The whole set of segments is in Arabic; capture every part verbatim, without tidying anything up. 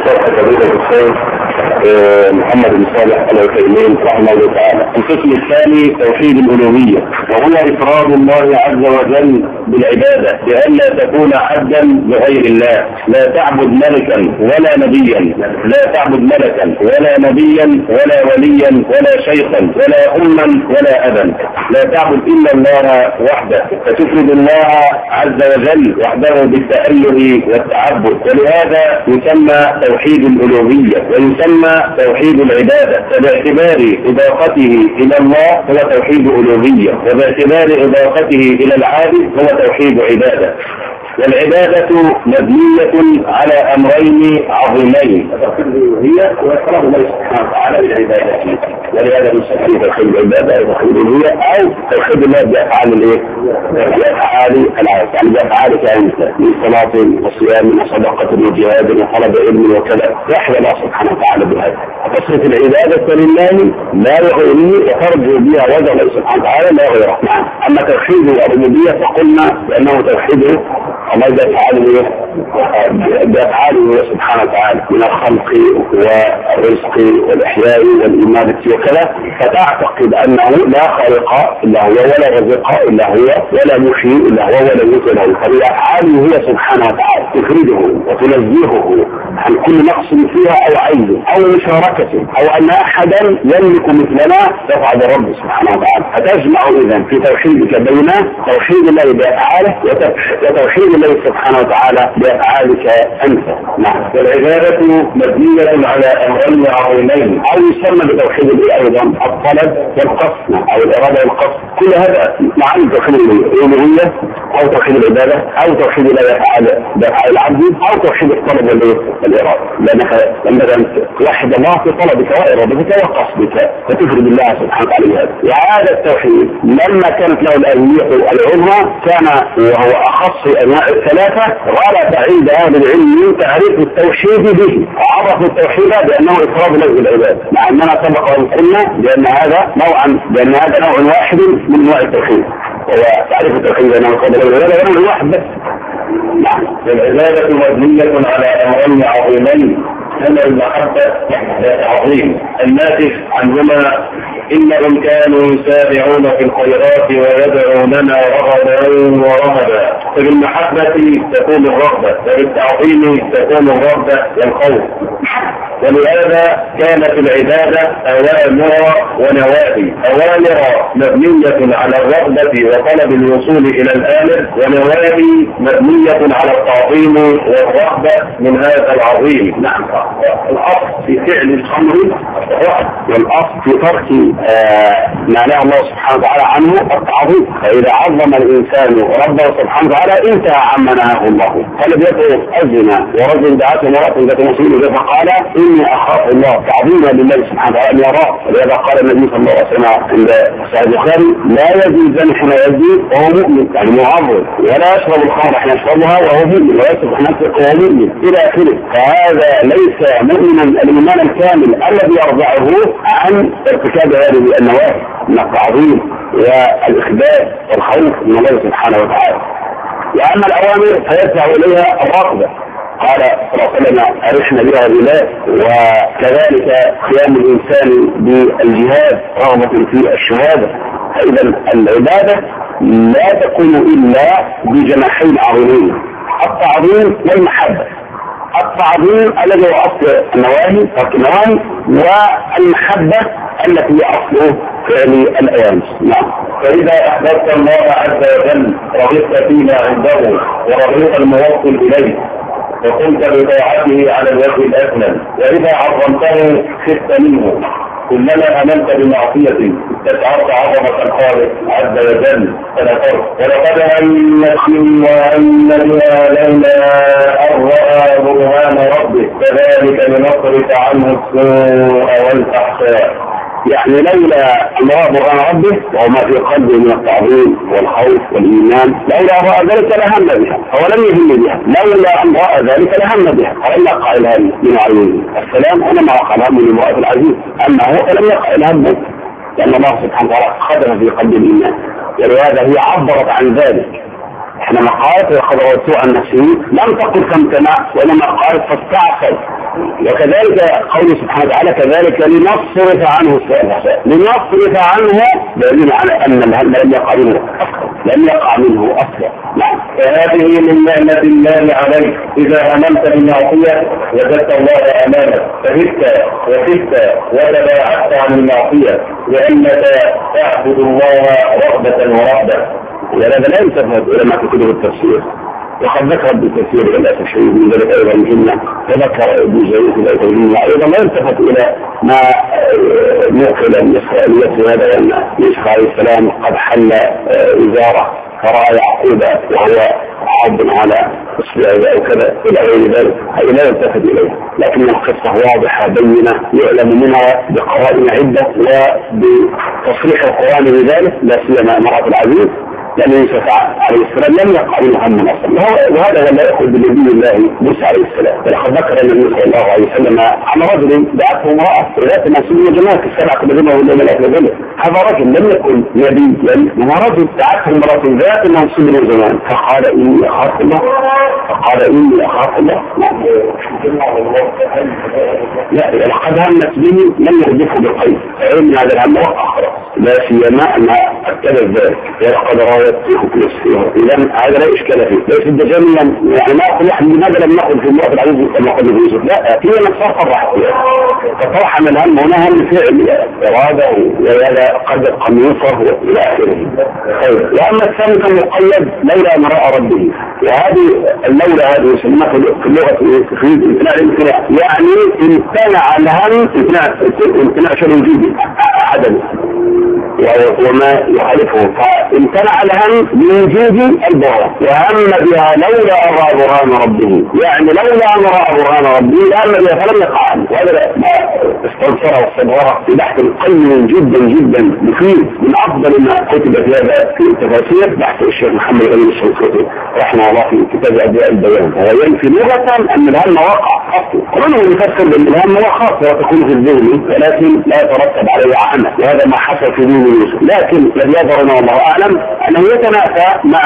شرح فضيلة الشيخ محمد بن صالح العثيمين رحمه الله تعالى. القسم الثاني توحيد الألوهية، وهو إفراد الله عز وجل بالعبادة بألا تكون عبدا لغير الله. لا تعبد ملكا ولا نبيا، لا تعبد ملكا ولا نبيا ولا وليا ولا شيخا ولا أما ولا أبا. لا تعبد إلا الله وحده، فتفرد الله عز وجل وحده بالتأله والتعبد، ولهذا يسمى توحيد الألوهية ويسمى توحيد العبادة. فباعتبار إضافته إلى الله هو توحيد ألوهية، وباعتبار إضافته إلى العابد هو توحيد عبادة. والعبادة مبنية على أمرين عظيمين، توحيد الألوهية وإفراد الله سبحانه وتعالى بالعبادة، ولهذا نسميه توحيد العبادة أو توحيد الألوهية أو توحيد الله بأفعال الإيه؟ بأفعال العبادة، يعني بأفعال كائنة من صلاة وصيام وصدقة وجهاد وطلب علم وكذا، يحيى الله سبحانه وتعالى بهذا. تصرف العبادة لله لا لغيره وترجو بها وجه الله سبحانه وتعالى لا غيره. أما توحيد الربوبية فقلنا بأنه توحيد الله بأفعاله بأفعاله سبحانه وتعالى من الخلق والرزق والإحياء والإماتة وكذا، فتعتقد أنه لا خالق إلا هو ولا رزق إلا هو ولا محيي إلا هو ولا يميت إلا هو. فبأفعاله هي سبحانه وتعالى تفرده وتنزهه عن كل نقص فيها أو عيب أو مشاركة أو أن أحدا يملك مثلنا تفعل الرب سبحانه وتعالى. فتجمع إذن في توحيدك بين توحيد الله بأفعاله وتوحيد الله سبحانه وتعالى بأفعالك أنت. نعم. والعبادة مبنية على أمرين عظيمين، أو يسمى بتوحيد الله أيضا الطلب والقصد أو الإرادة والقصد. كل هذا معنى توحيد الألوهية أو توحيد العبادة أو توحيد الله بأفعال بأفعال العبد أو توحيد الطلب والإرادة. لأنك لما توحد الله في طلبك وإرادتك وقصدك فتفرد الله سبحانه وتعالى. وهذا التوحيد لما كانت له الأهمية العظمى كان وهو أخص أنواع الثلاثة غلط عند أهل العلم تعريف التوحيد به، وعرفوا التوحيد بأنه إفراد الله بالعبادة، مع أننا سبق وقلنا بأن هذا نوعا بأن هذا نوع واحد من أنواع التوحيد، وهو تعريف التوحيد بأنه إفراد الله بالعبادة ونوع واحد بس. نعم. والعبادة مبنية على أمرين عظيمين، أما المحبة عظيم الناتج عنهما إنهم كانوا يسارعون في الخيرات ويدعوننا رغبا ورهبا. فبالمحبة تكون الرغبة، وبالتعظيم تكون الرغبة والخوف. ولهذا كانت العبادة أوامر ونواهي. أوامر مبنية على الرغبة وطلب الوصول إلى الآمر، ونواهي مبنية على التعظيم والرغبة من هذا العظيم. نعم. الأصل في فعل الأمر والأصل في ترك آه ما نهى الله سبحانه وتعالى عنه التعظيم. فإذا عظم الإنسان ربه سبحانه وتعالى انتهى عما نهاه الله. قال بيته الزنا ورجل دعته امرأة ذات نصيب فقال إني أخاف الله تعظيما لله سبحانه وتعالى أن يراه. ولهذا قال النبي صلى الله عليه وسلم عند صحيح البخاري لا يزني الزاني حين يزني وهو مؤمن، يعني معظم، ولا يشرب الخمر حين يشربها وهو مؤمن، ولا يشرب حين يسرق وهو مؤمن إلى آخره. فهذا ليس مؤمنا الإيمان الكامل الذي يرضعه عن ارتكاب هذه النواهي من التعظيم والإخبات والخوف من الله سبحانه وتعالى. وأما الأوامر فيدفع إليها الرغبة. قال صلى الله عليه وسلم أرحنا بها بالله. وكذلك قيام الإنسان بالجهاد رغبة في الشهادة. فإذا العبادة لا تكون إلا بجناحين عظيمين، التعظيم والمحبة. التعظيم الذي هو أصل النواهي ترك النواهي، والمحبة التي هي أصله فعل الأوامر. نعم. فإذا أحببت الله عز وجل رغبت فيما عنده ورغبت الموصل إليه وكنت بطاعته على الوجه الأكمل، وإذا عظمته خفت منه. كلما أمنت بمعصية استشعرت عظمة الخالق عز وجل فنفرت. ولقد همت وهم بها لولا أن رأى برهان ربه كذلك لنصرف عنه السوء والفحشاء. يعني لولا أن رأى برهان ربه وما في قلبه من التعظيم والخوف والإيمان لولا رأى ذلك لهم بها، هو لم يهم بها. لولا أن رأى ذلك لهم بها، فلم يقع الهم من عيونه السلام، انما وقع الهم من امرأة العزيز، اما هو فلم يقع الهم لأن الله سبحانه وتعالى خدم في قلب الإيمان. ولهذا هي عبرت عن ذلك حينما قالت ولقد رويته عن نفسه لم تقل فامتنع، وانما قالت فاستعصى. وكذلك قوله سبحانه وتعالى كذلك لنصرف عنه السوء، لنصرف عنه دليل على ان الهم لم يقع منه لم يقع منه اصلا. نعم. فهذه من نعمة الله عليك، اذا امنت بالمعصية وجدت الله امامك فهدت وخفت وتباعدت عن المعصية، لانك تعبد الله رغبة ورهبة. ولهذا لا يلتفت الى ما في كتب التفسير، وقد ذكر ابن كثير للاسف شيء من ذلك ايضا مهمه، وذكر ابن جرير في الايه المهمه ايضا لا يلتفت الى ما نقل من اسرائيليات هذا ان يوسف عليه السلام قد حل وزاره فراى يعقوب وهو حب على اصبعه او كذا الى غير ذلك، هذا لا يلتفت اليه، لكن القصه واضحه بينه يعلم منها بقرائن عده وبتصريح القران بذلك، لا سيما امراه العزيز لأن يوسف عليه السلام لم يقع منه هم أصلا، وهذا لا يأخذ بنبي الله موسى عليه السلام. ولقد ذكر النبي صلى الله عليه وسلم عن رجل دعته امرأة ذات منسوب جماعة السبعة كبيرة ولا ملك ذلك، هذا رجل لم يكن نبيا، هو رجل دعته امرأة ذات منسوب زمان، فقال إني أخاف الله، فقال إني أخاف الله. لا لقد همت به لم يردفه بالقيد، فعلم هذا الهم وقع، لا سيما أن أكد ذلك لقد راودته في السيارة. إذن هذا لا إشكال فيه، ليس الدجاميا يعني ما أقول لحد لماذا لم نقل في المرأة العزيز كما قال يوسف، لا هي نفسها صرحت فيها، فطرح من الهم هنا هم فعل إرادة وهذا قد قميصه إلى آخره. وأما الثاني كان مقيد لولا أن رأى ربه، وهذه اللولا هذه يسمونها في اللغة في امتناع الامتناع، يعني امتنع الهم امتناع امتناع شيء جديد عدم وما يخالفه، فامتنع الهم بوجود البرهان وهم بها لولا أن رأى برهان ربه، يعني لولا أن رأى برهان ربه لأن بها فلم يقع عنه. وهذا استنصره واستدوره في بحث قيم جدا جدا مفيد، من أفضل ما كتب في هذا في التفاسير بحث الشيخ محمد غني الشنقيطي رحمه الله في كتاب أداء البيان، وهو ينفي لغة أن الهم وقع أصلا، ومنه يفسر بأن الهم هو خاص وتكون في الذهن ولكن لا يترتب عليه عمل، وهذا ما حصل في ذهن يوسف. لكن الذي يظهر والله أعلم أنه يتنافى مع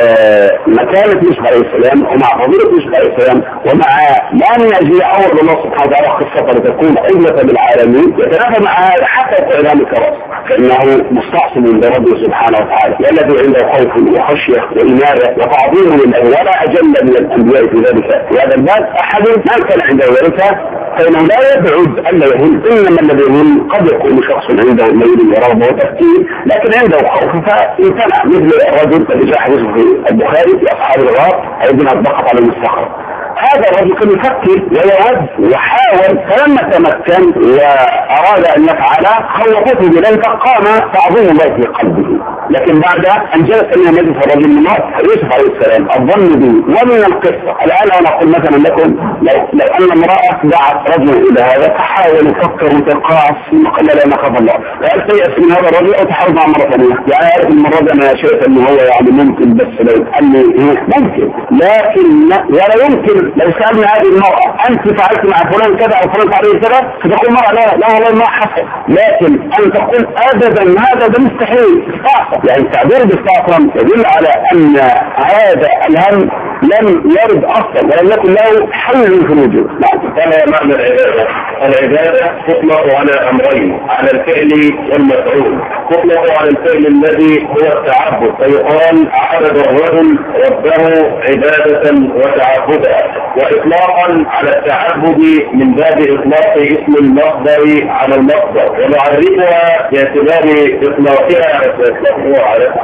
مكانة يوسف عليه السلام ومع فضيلة يوسف عليه السلام ومع ما يجي أول الله سبحانه وتعالى قصة لتكون عزة بالعالمين، يتنافى مع هذا حتى إعلام الكراسة، فإنه مستعصم بربه سبحانه وتعالى، الذي عنده خوف وخشية وإنابة وتعظيم لله، ولا أجل من الأنبياء في ذلك. في هذا الباب أحد ما كان عنده ذلك فإنه لا يبعد ألا يهم، إنما الذي يهم قد يكون شخص عنده ميل ورغبة وتفكير لكن عنده خوف فامتنع، مثل الرجل الذي جاء حديثه في البخاري في أصحاب الغار أيضا أطبقت على المستخر، هذا الرجل كان يفكر ويود وحاول، فلما تمكن وأراد أن يفعل خوفته بذلك قام تعظيم الله في قلبه، لكن بعد أن جلس من مجلس الرجل من يوسف عليه السلام الظن به. ومن القصة الآن أنا أقول مثلا لكم لو, لو أن امرأة دعت رجل إلى هذا فحاول يفكر وتقاعس قال لا نخاف الله، وقال سيأس من هذا الرجل أو تحاول مع مرة ثانية، يعني عارف المرة دي أنا شايف أنه هو يعني ممكن، بس لو قال لي ممكن، لكن ولا يمكن لو سألنا هذه المرأة أنت فعلت مع فلان كذا أو فلان فعله كذا فتقول مرة لا لا والله ما حصل، لكن أن تقول أبدا هذا ده مستحيل استعصم، يعني التعبير باستعصم يدل على أن هذا الهم لم يرد أصلا ولم يكن له حل في الوجود. هذا معنى العبادة. العبادة تطلق على أمرين، على الفعل والمفعول. تطلق على الفعل الذي هو التعبد، فيقال عبد الرجل ربه عبادة وتعبدا، وإطلاقا على التعبد من باب إطلاق اسم المصدر على المصدر، ونعرفها باعتبار إطلاقها على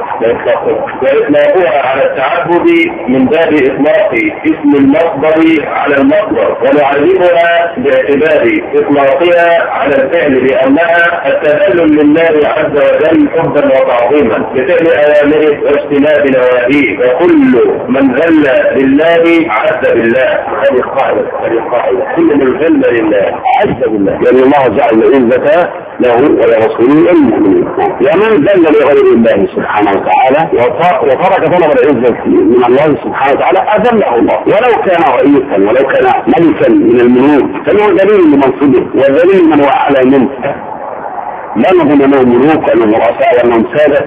وإطلاقها على التعبد من باب إطلاق اسم المصدر على المصدر، ونعرفها باعتبار إطلاقها على الفعل بأنها التذلل لله عز وجل حبا وتعظيما بفعل أوامره واجتناب نواهيه، وكل من ذل لله عز بالله. هذه قاعدة هذه قاعدة كل من ذل لله عز بالله، يعني الله جعل العزة له ولرسوله المؤمنين، ومن ذل لغير الله سبحانه وتعالى وترك طلب العزة من الله سبحانه وتعالى أذله الله، ولو كان رئيسا ولو كان ملكا من الملوك فهو دليل لمنصبه ودليل من هو أعلى منه، لا نظن أنه ملوك وأنه رؤساء وأنهم سادة،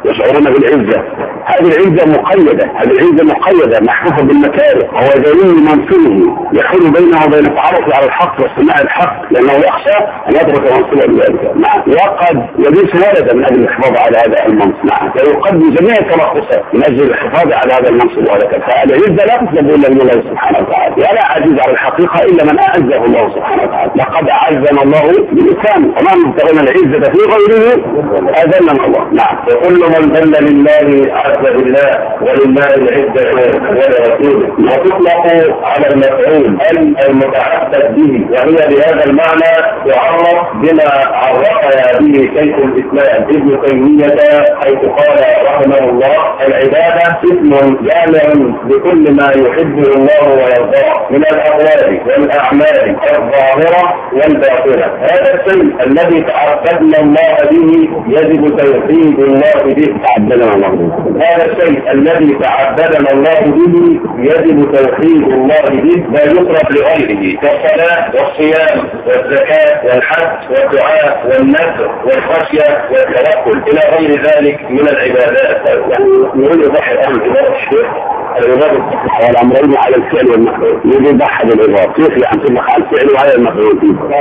يشعرون بالعزة. هذه العزة مقيدة، هذه العزة مقيدة محفوفة بالمكاره، هو دليل منصبه يحول بينه وبين التعرف على الحق واستماع الحق، لأنه يخشى أن يترك منصبه بذلك. نعم. وقد يبيس ولدا من أجل الحفاظ على هذا المنصب. نعم. ويقدم جميع الترخصات من أجل الحفاظ على هذا المنصب وهذا. فالعزة لا تطلب إلا من الله سبحانه وتعالى، ولا عزيز على الحقيقة إلا من أعزه الله سبحانه وتعالى. لقد أعزنا الله بالإسلام، وما نبتغينا العزة في غيره أذلنا الله. نعم. وكل من ذل لله عز بالله ولله العزة ولرسوله. وتطلق على المفعول المتعبد به، وهي بهذا المعنى تعرف بما عرفها به شيخ الإسلام ابن تيمية حيث قال رحمه الله: العبادة اسم جامع لكل ما يحبه الله ويرضاه من الأقوال والأعمال الظاهرة والباطنة. هذا الشيء الذي تعبدنا الله به يجب توحيد الله به. تعبدنا الله به. هذا الشيء الذي تعبدنا الله به يجب توحيد الله به، لا يصرف لغيره، كالصلاة والصيام والزكاة والحج والدعاء والنذر والخشية والتوكل إلى غير ذلك من العبادات. يعني يقول يضحي الأمر عبادة الشيخ العبادة والأمرين على الفعل والمفعول. يجب يضحي بالعبادة كيف يعني تطلق على الفعل وعلى المفعول.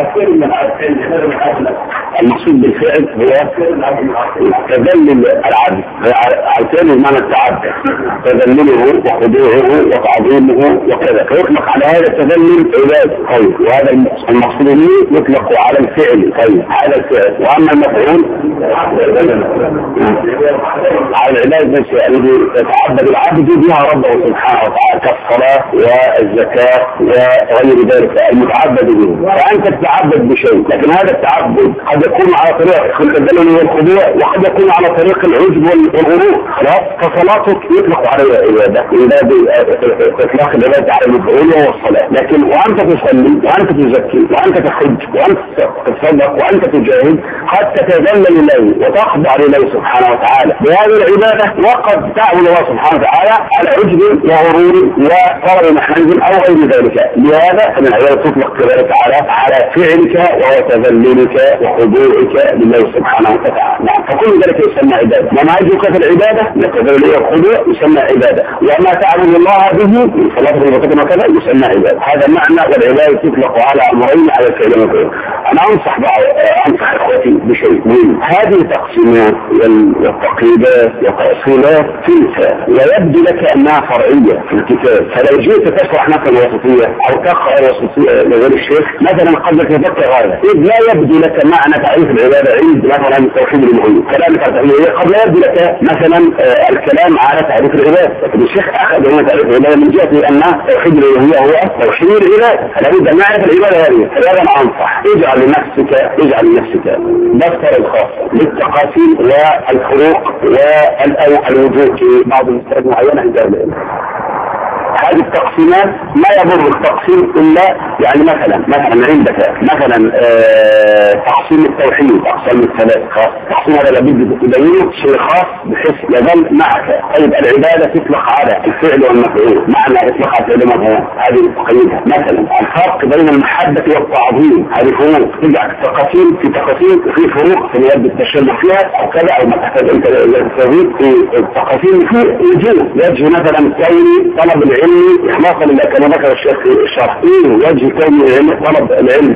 المقصود بالفعل هو تذلل العبد على الفعل بمعنى التعبد، تذلله وخضوعه وتعظيمه وكذا، فيطلق على هذا التذلل عبادة. طيب. وهذا المقصود به يطلق على الفعل. طيب. هذا الفعل. وأما المفعول على العبادة التي يتعبد العبد بها ربه سبحانه وتعالى، كالصلاة والزكاة وغير ذلك المتعبد به. فأنت تتعبد بشيء، لكن هذا التعبد قد يكون على طريق التذلل والخضوع، وقد يكون على طريق العجب والغرور. خلاص. فصلاتك يطلق عليها عبادة، إطلاق العبادة على المفعول وهو الصلاة. لكن وأنت تصلي وأنت تزكي وأنت تحج وأنت تتصدق وأنت تجاهد قد تتذلل إليه وتخضع لله سبحانه وتعالى بهذه العبادة، وقد تعبد الله سبحانه وتعالى على عجب وغرور وطلب محنز أو غير ذلك. لهذا فمن العبادة تطلق كذلك على على فعلك وهو تذللك وخضوعك لله سبحانه وتعالى. نعم. فكل ذلك يسمى عبادة. وما يجوك في العبادة التذلل والخضوع يسمى عبادة، وما تعبد الله به من صلاة الركعتين وكذا يسمى عبادة. هذا معنى. والعبادة تطلق على أمرين على الفعل والمفعول. أنا أنصح بعض أنصح إخوتي بشيء مهم. هذه التقسيمات والتقييدات والتأصيلات تنسى ويبدو لك أنها فرعية في الكتاب، فلو جئت تشرح مثلا وسطية أو تقرأ وسطية لغير الشيخ مثلا قد تتذكر هذا، إذ لا يبدو لك معنى تعريف العبادة عند مثلا توحيد الألوهية، كلامك على تعريف الألوهية قد لا يبدو لك مثلا آه الكلام على تعريف العبادة، لكن الشيخ أخذ هنا تعريف العبادة من جهة أن توحيد الألوهية هو توحيد العبادة، فلا بد أن نعرف العبادة هذه. فلذا أنا أنصح اجعل لنفسك اجعل لنفسك دفتر الخاص للتقاسيم والفروق والوجوه في بعض المسائل معينة عند العلم. هذه التقسيمات ما يضر التقسيم إلا يعني مثلا مثلا عندك مثلا آه تقسيم التوحيد أقسام الثلاث خاص، تقسيم هذا لابد تبينه شيء خاص بحيث يظل معك. طيب العبادة تطلق على الفعل والمفعول، معنى يطلق على الفعل والمفعول هذه تقييدها. مثلا الفرق بين المحبة والتعظيم هذه فروق، ترجع التقاسيم في تقاسيم في فروق في يد التشبه فيها أو كذا أو ما تحتاج أنت التوحيد في التقاسيم في وجوه. وجه مثلا كوني طلب العلم إخلاصا لله كما ذكر الشيخ في الشرح، وجه كون العلم طلب العلم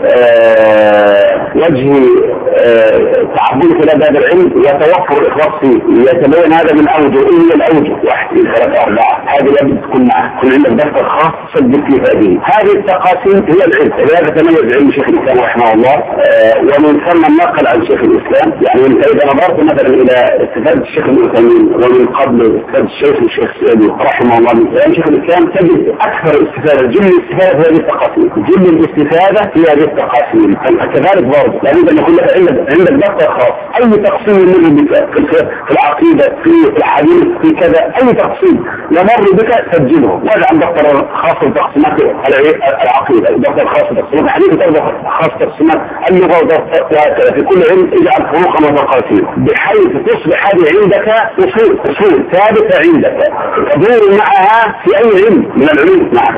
آه وجه آه تعبد في هذا العلم وتوفر الإخلاص فيه، يتبين هذا من أوجه. إيه هي الأوجه؟ واحد اثنين ثلاثة أربعة، هذه لابد تكون معه، كل عندك دفتر خاص سجل فيه هذه. هذه التقاسيم هي العلم، لهذا تميز علم شيخ الإسلام رحمه الله آه ومن ثم النقل عن شيخ الإسلام. يعني أنت إذا نظرت مثلا إلى استفادة الشيخ الإسلامي ومن قبل استفادة الشيخ الشيخ السعدي رحمه الله من كلام شيخ الإسلام تجد أكثر استفادة جل الاستفادة في هذه التقاسيم، جل الاستفادة في هذه التقاسيم. كذلك برضه لابد أن يكون لك عندك عندك دفتر خاص، أي تقسيم يمر بك في العقيدة في الحديث في كذا، أي تقسيم يمر بك سجله. هذا عن دفتر خاص لتقسيمات العقيدة، دفتر خاص لتقسيمات الحديث، دفتر خاص لتقسيمات اللغة وهكذا. في كل علم اجعل فروقا وتقاسيم بحيث تصبح هذه عندك أصول أصول ثابتة عندك تدور معها في أي علم من العلوم. نعم.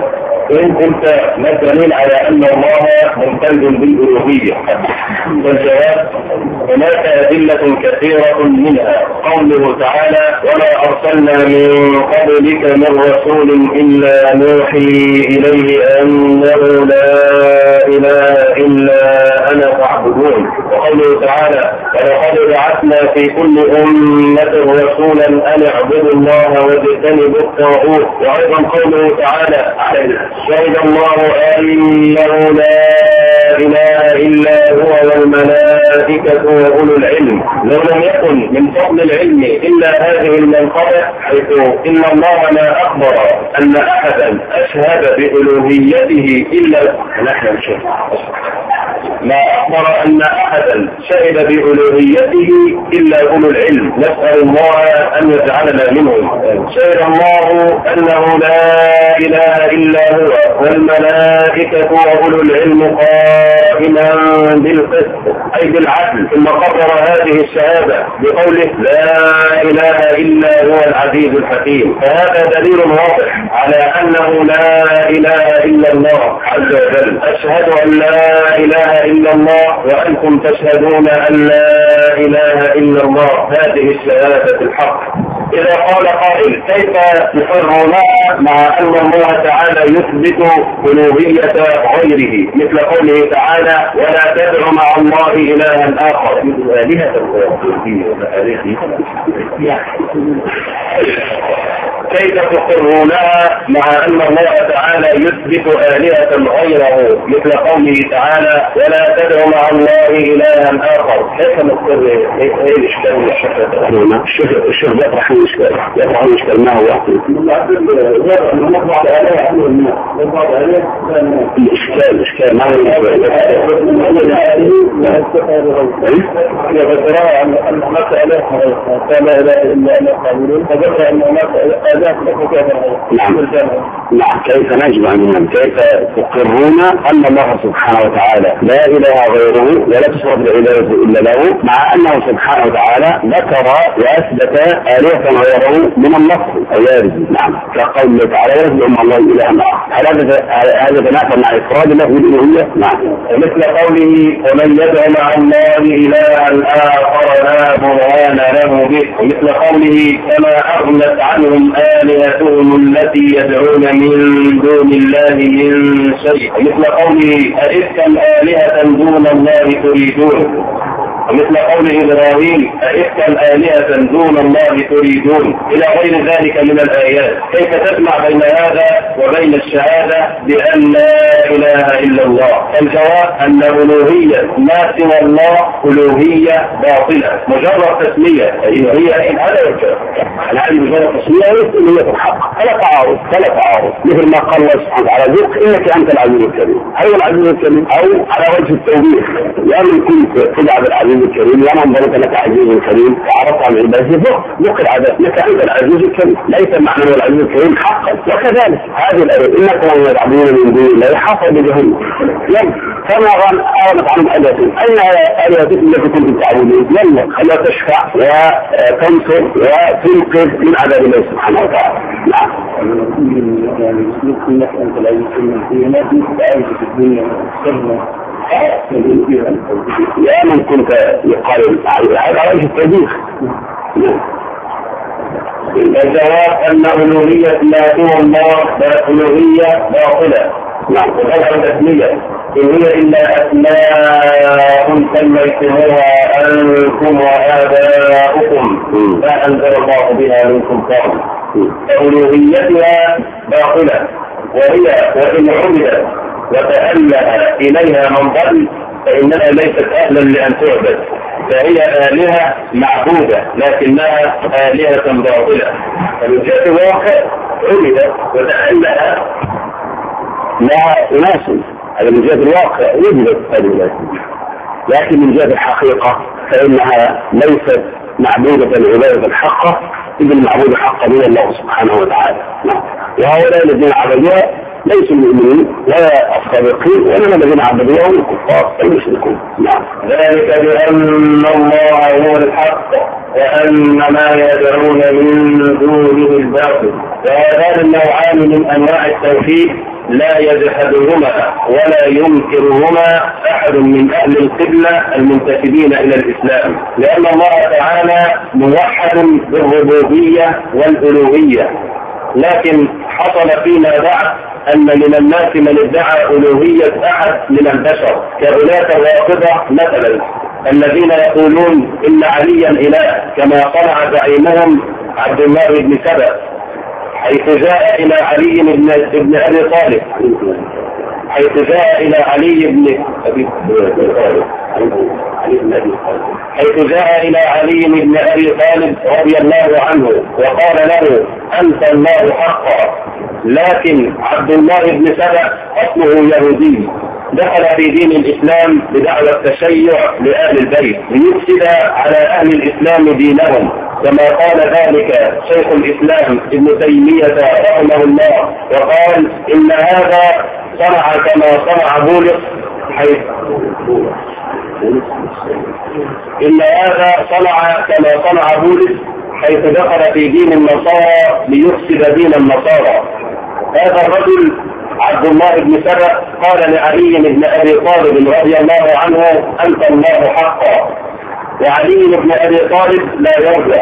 وإن كنت ما الدليل على أن الله ممتاز بالألوهية؟ والجواب هناك أدلة كثيرة منها قوله تعالى وما أرسلنا من قبلك من رسول إلا نوحي إليه أنه لا إله إلا أنا فاعبدون. وقوله تعالى ولقد بعثنا في كل أمة رسولا أن اعبدوا الله واجتنبوا الطاغوت. وأيضا قوله تعالى شهد الله أنه لا إله إلا هو والملائكة وأولو العلم. لو لم يكن من فضل العلم إلا هذه المنقبة حيث إن الله ما أخبر أن أحدا أشهد بألوهيته إلا نحن الشيخ ما أخبر أن أحدا شهد بألوهيته إلا أولو العلم. نسأل الله أن يجعلنا منهم. شهد الله أنه لا إله إلا هو والملائكة وأولو العلم قائما بالقسط أي بالعدل. ثم قرر هذه الشهادة بقوله لا إله إلا هو العزيز الحكيم. فهذا دليل واضح على أنه لا إله إلا الله عز وجل. أشهد أن لا إله إلا الله وأنتم تشهدون أن لا إله إلا الله. هذه الشهادة الحق. إذا قال قائل كيف يقررنا مع أن الله تعالى يثبت ألوهية غيره مثل قوله تعالى ولا تدع مع الله إلها آخر. كيف تقرونها مع أن الله تعالى يثبت آلهة غيره مثل قوله تعالى ولا تدع مع الله إلها آخر؟ كيف نقر ايه الإشكال والشكل؟ الشيخ يطرح الإشكال يطرح الإشكال ما هو؟ الإشكال الإشكال ما هو نعم نعم كيف نجمع منهم؟ كيف تقرون أن الله سبحانه وتعالى لا إله غيره ولا تصرف العبادة إلا له مع أنه سبحانه وتعالى ذكر وأثبت آلهة غيره من اللفظ أيارد؟ نعم كقوله تعالى يزعم الله إلها آخر. هل هذا تنافى مع إفراد الله بالألوهية؟ نعم. مثل قوله ومن يدعو مع الله إلها آخر لا برهان له به. مثل قوله كما أغنت عنهم آلهتهم التي يدعون من دون الله من شيء. مثل قوله أئفكا آلهة دون الله تريدون. ومثل قول إبراهيم أئفكا آلهة دون الله تريدون إلى غير ذلك من الآيات. كيف تجمع بين هذا وبين الشهادة بأن لا إله إلا الله؟ الجواب أن ألوهية ما سوى الله ألوهية باطلة مجرد تسمية. هي إن هذا الجواب هذه مجرد تسمية ألوهية الحق. فلا تعارض فلا تعارض مثل ما قال الله سبحانه وتعالى ذوق إنك أنت العزيز الكريم. هل هو العزيز الكريم أو على وجه التوبيخ لأن كنت تدعى بالعزيز الكريم لأن انظرت لك عزيز كريم وعرفت عن عباده ذوق العباد لك أنت العزيز الكريم ليس معنى العزيز الكريم حقا. وكذلك هذه الآية إنكم ومن يدعون من دون الله حصل بجهنم يلا كما أغنت عنهم آلهتهم أين آلهتكم التي كنتم تعبدون؟ يلا خليها تشفع وتنصر وتنقذ من عذاب الله سبحانه وتعالى. نعم. يا من كنت يقال هذا على وجه التوبيخ. الجواب أن ألوهية لا سوى الله ألوهية باطلة. نعم. وهذا تسمية إن هي إلا أسماء سميتموها أنتم وآباؤكم لا أنزل الله بها من سلطان. ألوهيتها باطلة وهي وإن عبدت وتأله إليها من ضل فإنها ليست أهلا لأن تعبد. فهي آلهة معبودة لكنها آلهة باطلة. فمن جهة الواقع عبدت وتأله لها أناس. هذا من جهة الواقع وجدت هذه، لكن من جهة الحقيقة فإنها ليست معبودة العبادة الحقة إذ المعبود حقا من الله سبحانه وتعالى. وهؤلاء الذين عبدوها ليسوا المؤمنين ولا الصادقين ولا الذين عبدوها هم الكفار المشركون. ذلك بأن الله هو الحق وأن ما يدعون من دونه الباطل. وهذان النوعان من أنواع التوحيد لا يجحدهما ولا ينكرهما أحد من أهل القبلة المنتسبين إلى الإسلام، لأن الله تعالى موحد بالربوبية والألوهية. لكن حصل فيما بعد أن من الناس من ادعى ألوهية أحد من البشر كأولاة الرافضة مثلا، الذين يقولون إن عليا إله كما صنع زعيمهم عبد الله بن سبأ، حيث جاء إلى علي بن أبي طالب حيث جاء إلى علي بن أبي طالب حيث جاء إلى علي بن أبي طالب رضي الله عنه وقال له أنت الله حقا، لكن عبد الله بن سبأ أصله يهودي دخل في دين الإسلام بدعوى التشيع لأهل البيت ليفسد على أهل الإسلام دينهم، كما قال ذلك شيخ الإسلام ابن تيمية رحمه الله، وقال إن هذا صنع كما صنع بولس حيث إن هذا صنع كما صنع بولس حيث دخل في دين النصارى ليفسد دين النصارى. هذا الرجل عبد الله بن سبأ قال لعلي بن أبي طالب رضي الله عنه أنت الله حقا، وعلي بن أبي طالب لا يرضى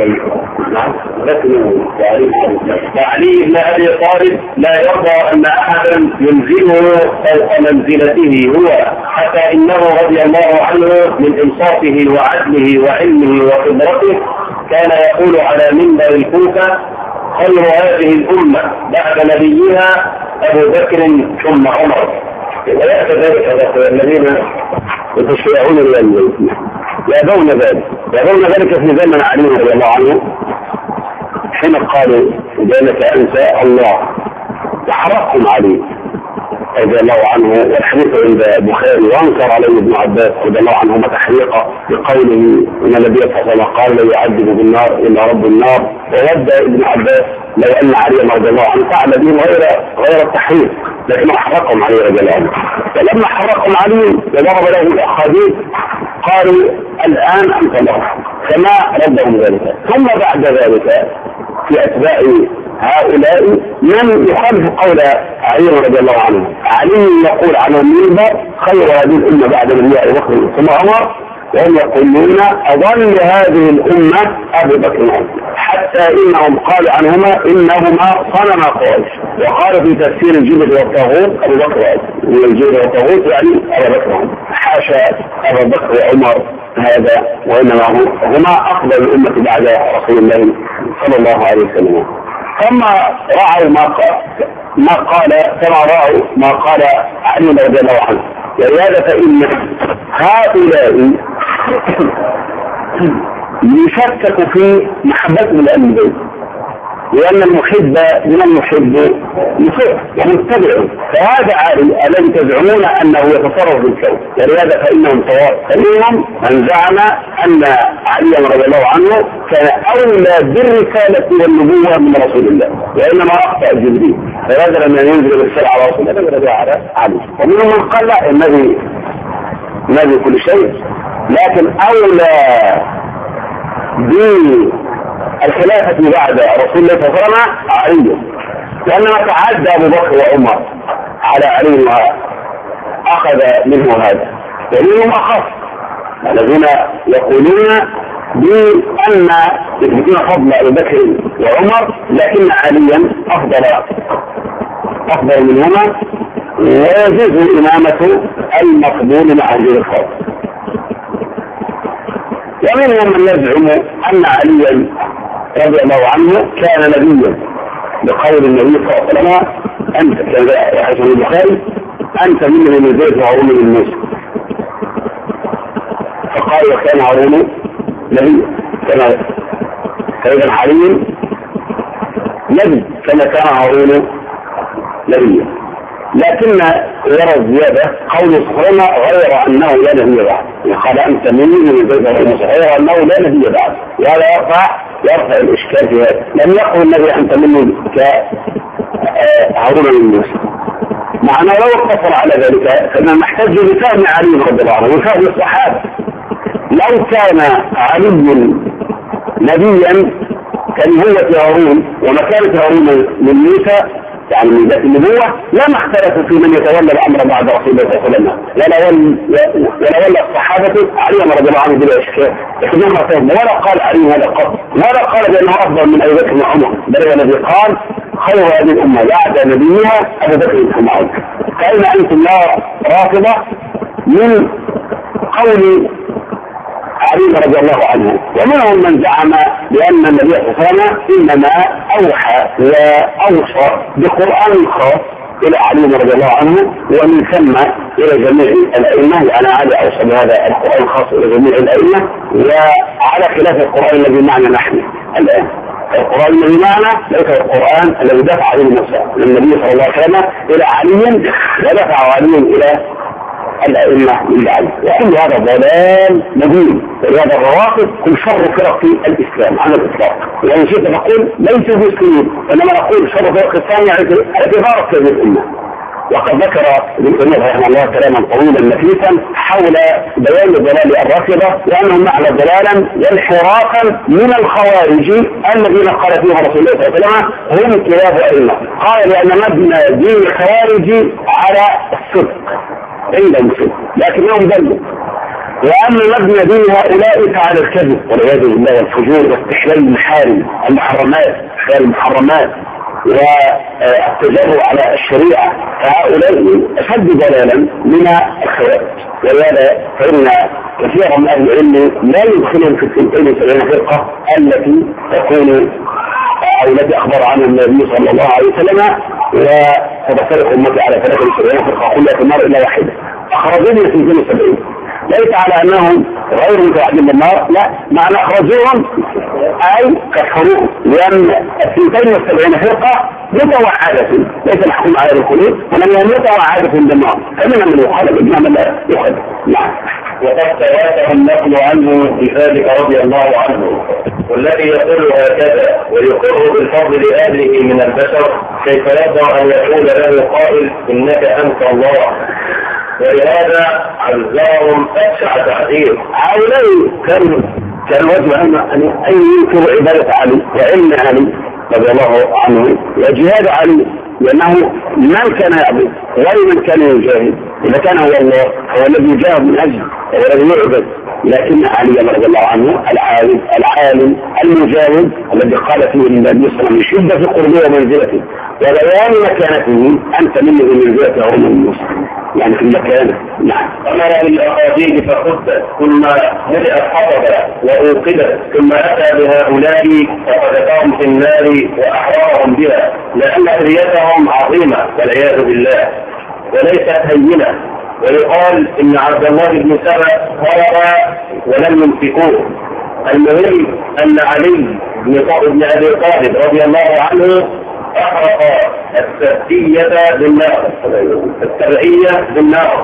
وعلي بن أبي طالب لا يرضى أن أحدا ينزله فوق منزلته هو، حتى إنه رضي الله عنه من إنصافه وعدله وعلمه وخبرته كان يقول على منبر الكوفة خير هذه الأمة بعد نبيها أبو بكر ثم عمر. ويأتي ذلك الذين يتشيعون اليمين يأبون ذلك يأبون ذلك في زمن علي رضي الله عنه حين قالوا ذلك أنت الله وحرقهم عليه رضي الله عنه، والحديث عند البخاري، وانكر عليه ابن عباس رضي الله عنهما تحريقه بقوله ان النبي صلى الله عليه وسلم قال لا يعذب بالنار الا رب النار، وود ابن عباس لو ان علي رضي الله عنه فعل بهم غير غير التحريق، لكنه حرقهم عليه رضي الله عنه. فلما حرقهم عليه وضرب له الاحاديث قالوا الان انت الله، فما ردهم ذلك. ثم بعد ذلك في اتباع هؤلاء من يخالف قول علي رضي الله عنه، علي يقول على المنبر خير هذه الأمة بعد نبي أبي بكر ثم عمر، وهم يقولون أضل هذه الأمة أبو بكر، حتى إنهم قالوا عنهما إنهما صنما قريش، وقال في تفسير الجبل والطاغوت أبو بكر، والجبل والطاغوت يعني أبو بكر، حاشا أبو بكر وعمر هذا، وإنما هما أفضل الأمة بعد رسول الله صلى الله عليه وسلم. ثم رأوا ما قال ما قال كما رأوا ما قال علي رضي الله عنه، ولهذا فإن هؤلاء يشكك في محبتهم لأهل البيت، لأن المحب من المحب يطيع ومتبع، فهذا علي الذي تزعمون أنه يتصرف بالكون، ولهذا فإنهم صواب. فمنهم من زعم أن علي رضي الله عنه كان أولى بالرسالة والنبوة من رسول الله، وإنما أخطأ جبريل فهذا لما ينزل بالرسالة على رسول الله نزل على علي. ومنهم من قال لا النبي نبي كل شيء، لكن أولى بالخلافة بعد رسول الله صلى الله عليه وسلم علي، لأنما تعدى أبو بكر وعمر على علي وأخذ منه هذا. ومنهم أخف الذين يقولون بأن يثبتون فضل أبي بكر وعمر، لكن عليا أفضل أفضل منهما، ويجوز إمامة المقبول مع هذه الخوف. ومنهم من يزعم أن عليا رضي الله عنه كان نبيا، بقول النبي صلى الله عليه وسلم أنت كما حديث البخاري أنت مني من زيد وهارون من موسى، فقال وكان هارون نبيا كما فإذا علي نبي كما كان هارون نبيا. لكن يرى الزيادة قول سبحانه غير أنه لا نبي بعد، قال أنت مني من زيد وهارون غير أنه لا نبي بعد، وهذا يرفع يرفع الإشكال في هذا. لم يقل النبي أنت مني كهارون من موسى، معنى لو اقتصر على ذلك فإننا نحتاج بفهم علي رضي الله عنه وفهم الصحابة. لو كان علي نبيا كان هو هارون ومكانة هارون من موسى يعني من ذات النبوة لما اختلفوا في من يتولى الأمر بعد رسول الله صلى الله عليه وسلم، ولا ولا الصحابة علي رضي الله عنه بلا إشكال، لكنهم ما ولا قال علي هذا قط، ولا قال بأنه أفضل من أبي بكر وعمر، بل هو الذي قال خير هذه الأمة بعد نبيها أبو بكر وعمر. فأين أنتم يا رافضة من قول علي رضي الله عنه؟ ومنهم من زعم بأن النبي صلى الله عليه وسلم إنما أوحى وأوصى بقرآن خاص إلى علي رضي الله عنه، ومن ثم إلى جميع الأئمة، وأنا علي أوصى بهذا القرآن الخاص إلى جميع الأئمة، وعلى خلاف القرآن الذي معنا نحن الآن. القرآن الذي معنا ليس القرآن الذي دفع عليه موسى النبي صلى الله عليه وسلم إلى علي ودفع علي إلى الأئمة من بعد، وكل هذا ضلال مبين. ولهذا الروافض هم شر فرق في الإسلام على الإطلاق، يعني شيء نقول ليسوا مسلمين، إنما نقول شر فرق الإسلام يعني اعتبار هذه الأمة. وقد ذكر ابن تيمية رحمه الله كلاما طويلا نفيسا حول بيان ضلال الرافضة، وأنهم معنى ضلالا وانحرافا من الخوارج الذين قال فيهم رسول الله صلى الله عليه وسلم هم كلاب أئمة. قال لأن مبنى دين الخوارج على الصدق عندهم صدق لكنهم ذلوا، وأما مبنى دين هؤلاء فعلى الكذب والعياذ بالله والفجور واستحلال المحارم المحرمات المحرمات والتجرؤ على الشريعة، فهؤلاء أشد ضلالا من الخوارج. ولهذا فإن كثيرا من أهل العلم لا يدخلهم في الثنتين وسبعين فرقة التي تكون أو التي أخبر عنها النبي صلى الله عليه وسلم، وتفترق أمتي على ثلاثة وسبعين فرقة كلها في النار إلا واحدة. أخرجوني في اثنين وسبعين ليس على أنهم غير متوحدين بالنار، لا، معنى أخرجوهم أي كفروهم، لأن الثنتين والسبعين فرقة متوحدة ليس الحكم على القلوب، ولم متوحدة بالنار، فمن من يخالف إنما لا يخالف. نعم. وقد تواتر النقل عنه بذلك رضي الله عنه، والذي يقول هكذا ويقر بالفضل لأهله من البشر كيف يرضى أن يقول له قائل إنك أنت الله؟ ولهذا عزاهم أبشع تعذير. هؤلاء كان كان وجه أن أن ينكر عبادة علي وعلم علي رضي الله عنه وجهاد علي، لأنه من كان يعبد غير من كان يجاهد. إذا كان هو الله هو الذي يجاهد من أجل هو الذي يعبد، لكن علي رضي الله عنه العالم العالم المجاهد الذي قال فيه النبي صلى الله عليه وسلم شدة في قربه ومنزلته وبيان مكانته أنت منه بمنزلته ومن المسلم، يعني في المكانة. نعم. أمر بالأخاذين فخذت ثم ملئت حطبا وأوقدت ثم أتى بهؤلاء فقذفهم في النار وأحرقهم بها، لأن حريتهم عظيمة والعياذ بالله وليست هينة. ويقال إن عبد الله بن سبأ هرب ولم يمسكوه. المهم أن علي بن أبي طالب رضي الله عنه أحرق السبتية بالنار السبعية بالنار،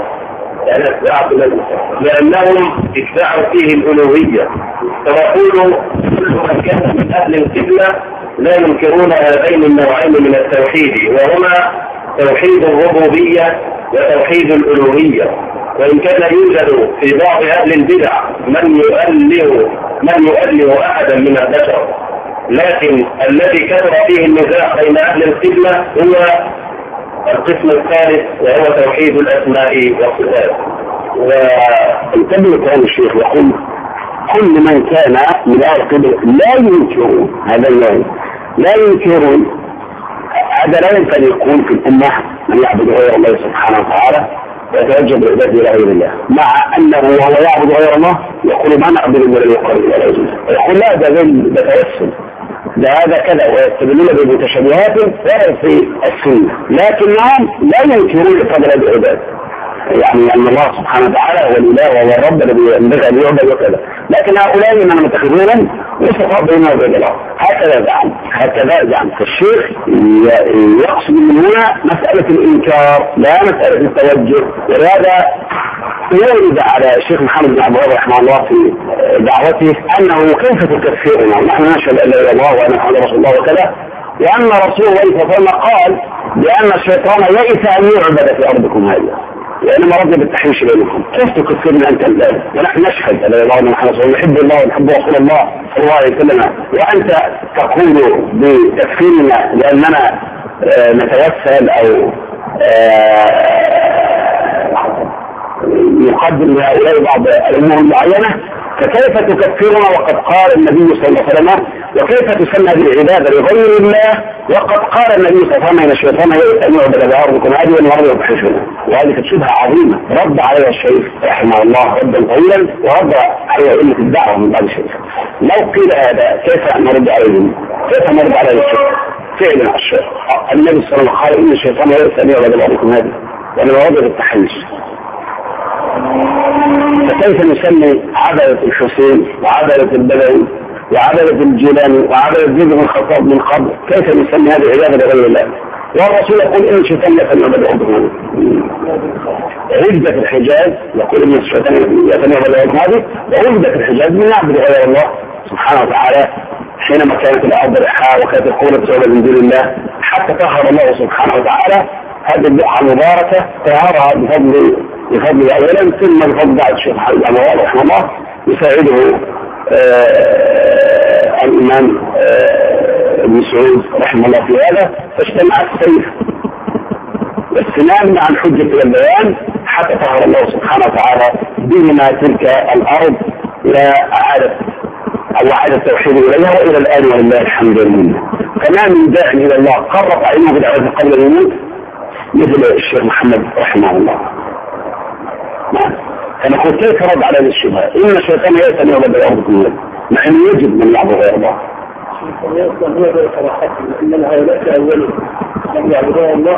لأنهم ادعوا فيه الألوهية. فيقول كل من كان من أهل القبلة لا ينكرون هذين النوعين من التوحيد، وهما توحيد الربوبية وتوحيد الألوهية. وإن كان يوجد في بعض أهل البدع من يؤله من يؤله أحدا من البشر، لكن الذي كثر فيه النزاع بين أهل القبلة هو القسم الثالث وهو توحيد الأسماء والصفات. وانتبه كلام الشيخ يقول كل من كان من أهل القبلة لا ينكرون هذا النوع، لا ينكرون. هذا لا يمكن يكون في الأمة من يعبد غير الله سبحانه وتعالى ويتوجه بعباده إلى غير الله، مع أنه وهو يعبد غير الله يقول ما نعبد إلا الذي يقرب إلى الله، يقول لا ده بتوسل ده هذا كذا، ويستدلون بمتشابهات ولا في السنة، لكنهم لا ينكرون فضل العباد، يعني أن الله سبحانه وتعالى هو الإله وهو الرب الذي ينبغي أن يعبد وكذا، لكن هؤلاء من المتخذون وسطاء بينهم وبين الله. هكذا زعم هكذا زعم الشيخ يقصد من هنا مسألة الإنكار لا مسألة التوجه. ولهذا يورد على الشيخ محمد بن عبد الله رحمه الله في دعوته أنه كيف تكفرنا ونحن نشهد أن لا إله إلا الله وأن محمد رسول الله وكذا، وأن رسول الله صلى الله عليه وسلم قال بأن الشيطان يئس أن يعبد في أرضكم هذه، لأنما رضي بالتحريش بينكم. كيف تكفرنا أنت الآن ونحن نشهد أن لا إله إلا الله ونحن نحب الله ونحب رسول الله صلى الله عليه وسلم، وأنت تقول بتكفيرنا لأننا آه نتوسل او يقدم لهؤلاء بعض الامور المعينه، فكيف تكفرنا وقد قال النبي صلى الله عليه وسلم؟ وكيف تسمى بالعباده لغير الله وقد قال النبي صلى الله عليه وسلم ان الشيطان ان يعبد بارضكم هذه والمرض يبحثنا؟ وهذه كانت شبهه عظيمه رد عليها الشيخ رحمه الله ردا طويلا، ورد عليها قله الدعوه من بعض الشيخ. لو قيل هذا كيف نرد عليهم؟ كيف نرد على الشيخ؟ فعلا الشيخ النبي صلى الله عليه وسلم قال ان الشيطان يئس ان يعبد بارضكم هذه ولما وجد التحيز. فكيف نسمي عبدة الحسين وعبدة البدوي وعبدة الجيلاني وعبدة زيد بن الخطاب من قبل؟ كيف نسمي هذه عبادة لغير الله؟ والرسول يقول ان الشيطان يأتي يعبد بارضكم عدة في الحجاز، يقول ان الشيطان يأتي يعبد بارضكم هذه، وعدة في الحجاز من يعبد غير الله سبحانه وتعالى حينما كانت الارض رحاء وكانت القوة تعبد من دون الله، حتى طهر الله سبحانه وتعالى هذه البقعة المباركة طهرها بفضل بفضل اولا، ثم بفضل بعد الشيخ محمد بن عبد رحمه الله يساعده آه الامام آه ابن سعود رحمه الله في هذا، فاجتمع السيف والسنان مع الحجة والبيان حتى طهر الله سبحانه وتعالى بهما تلك الارض واعادت او اعاد التوحيد اليها والى الان ولله الحمد لله. كما من داع الى الله قرت عينه بدعوه قبل الموت مثل الشيخ محمد رحمه الله. أنا قلت كيف رد على الشبهة؟ إن الشيطان يأتي أن يعبد بارضكم مع أنه يجب من يعبد غير الله. إنما هؤلاء أولا لم يعبدون الله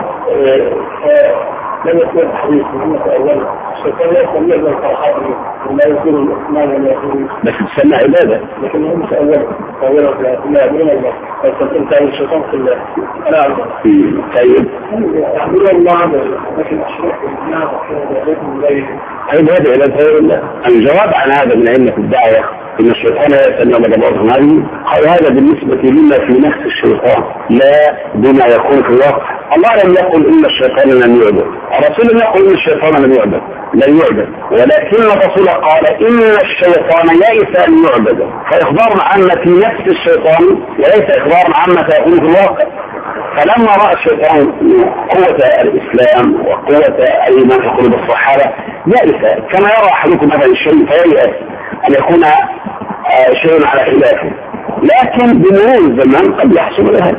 لم يكن حديث إنما أولا الشيطان يأتي أن يعبد فرحاتهم ولا يكون الإسلام ولا يكون بس تسمى عبادة لكن هم أولا أولا لا يعبدون الله فالتنتين تعالى الشيطان في الله أنا أعلم طيب يعبدون الله لكن أشرك الإسلام عبادة إلى غير الله. الجواب عن هذا من علة الدعوة إن الشيطان يأتي أن يعبد بارضكم هذه قال هذا بالنسبة لما في نفس الشيطان لا بما يكون في الواقع. الله لم يقل إن الشيطان لم يعبد، الرسول لم يقل إن الشيطان لم يعبد لن يعبد، ولكن الرسول قال إن الشيطان يئس أن يعبد، فإخبار عما في نفس الشيطان وليس إخبار عما سيكون في الواقع. فلما رأى الشيطان قوة الإسلام وقوة الإيمان في قلوب الصحابة يئس، كما يرى أحدكم مثلا الشيء فييأس أن يكون شيء على خلافه، لكن بمرور الزمن قد يحصل لها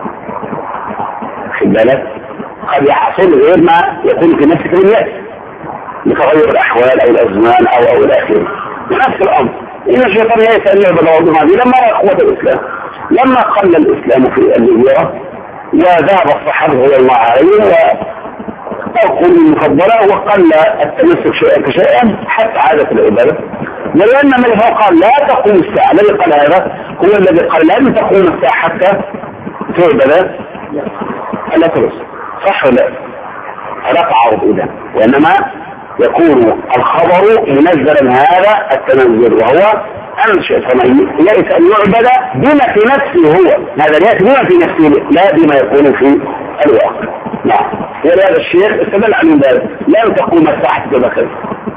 خد بالك، قد يحصل غير ما يكون في نفسك من يأس لتغير الأحوال أو الأزمان أو أو الآخر. ونفس الأمر إن الشيطان يئس أن يعبد بارضكم هذه لما رأى قوة الإسلام، لما قل الإسلام في الجزيرة وذهب الصحابة رضي الله عليهم وتركوا المفضلة وقل التمسك شيئا فشيئا حتى عادت العبادة. ولأن من هو قال لا تقوم الساعة، الذي قال هذا هو الذي قال لن تقوم الساعة حتى تعبد ألا ترس، صح ولا لا تعارض إذا، وإنما يكون الخبر منزلا هذا التنزل وهو أن الشيطان يئس أن يعبد بما في نفسه هو، هذا يأتي بما في نفسه لا بما يكون في الواقع. نعم ولهذا الشيخ استدل عن ذلك لا تقوم الساعة بكر،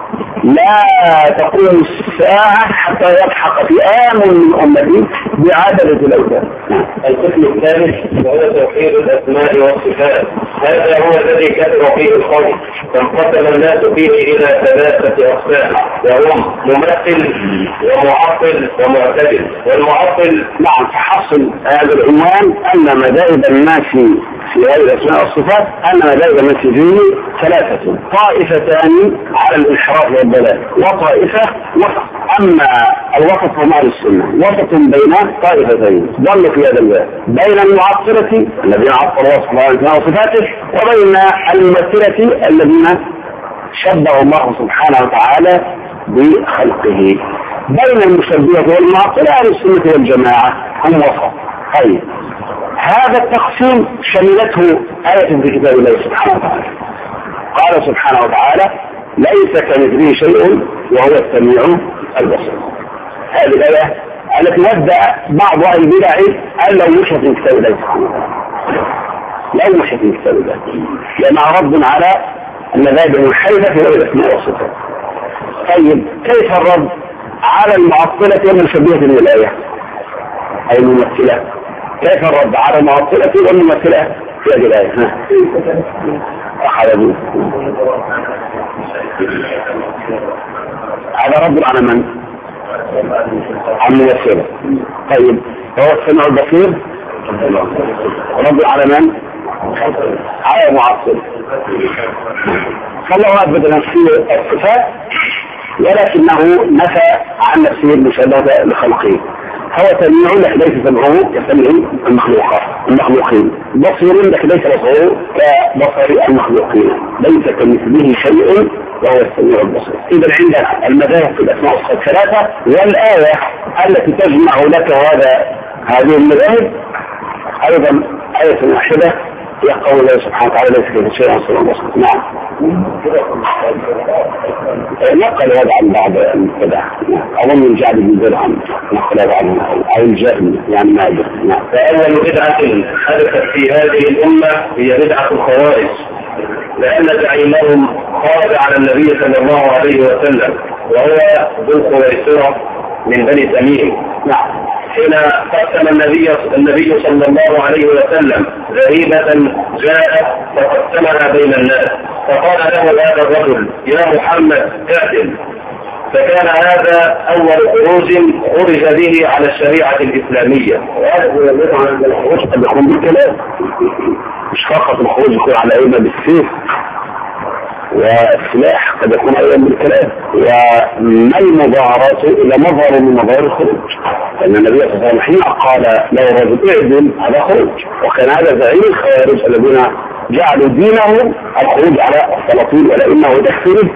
لا تقوم الساعة حتى يلحق فئام من أمتي بعدد الأوثان. القسم الثالث وهو توحيد الأسماء والصفات، هذا هو الذي كثر فيه الخلق، فانقسم الناس فيه إلى ثلاثة أقسام وهم ممثل ومعطل ومعتدل. والمعطل نعم تحصل هذا العنوان أن مذاهب الناس في هذه الأسماء والصفات أن مذاهب الناس فيه ثلاثة، طائفتان على الانحراف والضلال وطائفة وسط. أما الوسط هم أهل السنة، وسط بين طائفتين ضلوا في هذا الباب، بين المعطلة الذين عطلوا وصف الله وصفاته وبين الممثلة الذين شبه الله سبحانه وتعالى بخلقه. بين المشبهة والمعطلة أهل السنة والجماعة هم وسط. طيب هذا التقسيم شملته آية في كتاب الله سبحانه وتعالى، قال سبحانه وتعالى ليس كمثله شيء وهو السميع البصير. هذه الآية التي ودع بعض أهل البدع أن لو مشت في كتاب الله سبحانه وتعالى، لو مشت في كتاب الله، لأنها رد على المذاهب المنحرفة في الأسماء والصفات. طيب كيف الرد على المعطلة والمشبهة من الآية أي الممثلة؟ كيف الرد على المعطلة والممثلة في هذه الآية. أحد هذا رد على من؟ عن يسير. طيب هو السميع البصير رد على من؟ على معصر. فالله أثبت نفسه الصفات ولكنه نفى عن نفسه المشابهة لخلقه. هو سميع لك ليس سمعه كسمع المخلوقات المخلوقين، بصير لك ليس بصره كبصر المخلوقين، ليس كمثله شيء وهو السميع البصير. إذا عندنا المذاهب في الأسماء والصفات ثلاثة، والآية التي تجمع لك هذا هذه المذاهب أيضا آية واحدة هي قول الله سبحانه وتعالى ليس كمثله شيء وهو البصير. نعم. نقل هذا عن بعض المبتدع أظن الجعد بن درهم نقل هذا عنه أو الجاهل يعني ما أدري. نعم. فأول بدعة حدثت في هذه الأمة هي بدعة الخوارج، لأن زعيمهم خرج على النبي صلى الله عليه وسلم وهو ذو الخويصرة من بني تميم. نعم. حين قسم النبي النبي صلى الله عليه وسلم ذريبة جاءت فقسمها بين الناس، فقال له هذا الرجل يا محمد اعدل، فكان هذا أول خروج خرج به على الشريعة الإسلامية. وهذا هو الخروج عن الخروج قد يكون بالكلام، مش فقط الخروج يكون على أيمة بالسيف والسلاح، قد يكون أيضا بالكلام. وما المظاهرات إلى مظهر من مظاهر الخروج، لأن النبي صلى الله عليه وسلم حين قال له رجل اعدل هذا خروج، وكان هذا زعيم الخوارج الذين جعلوا دينهم الخروج على السلاطين والأئمة وتكفيرهم.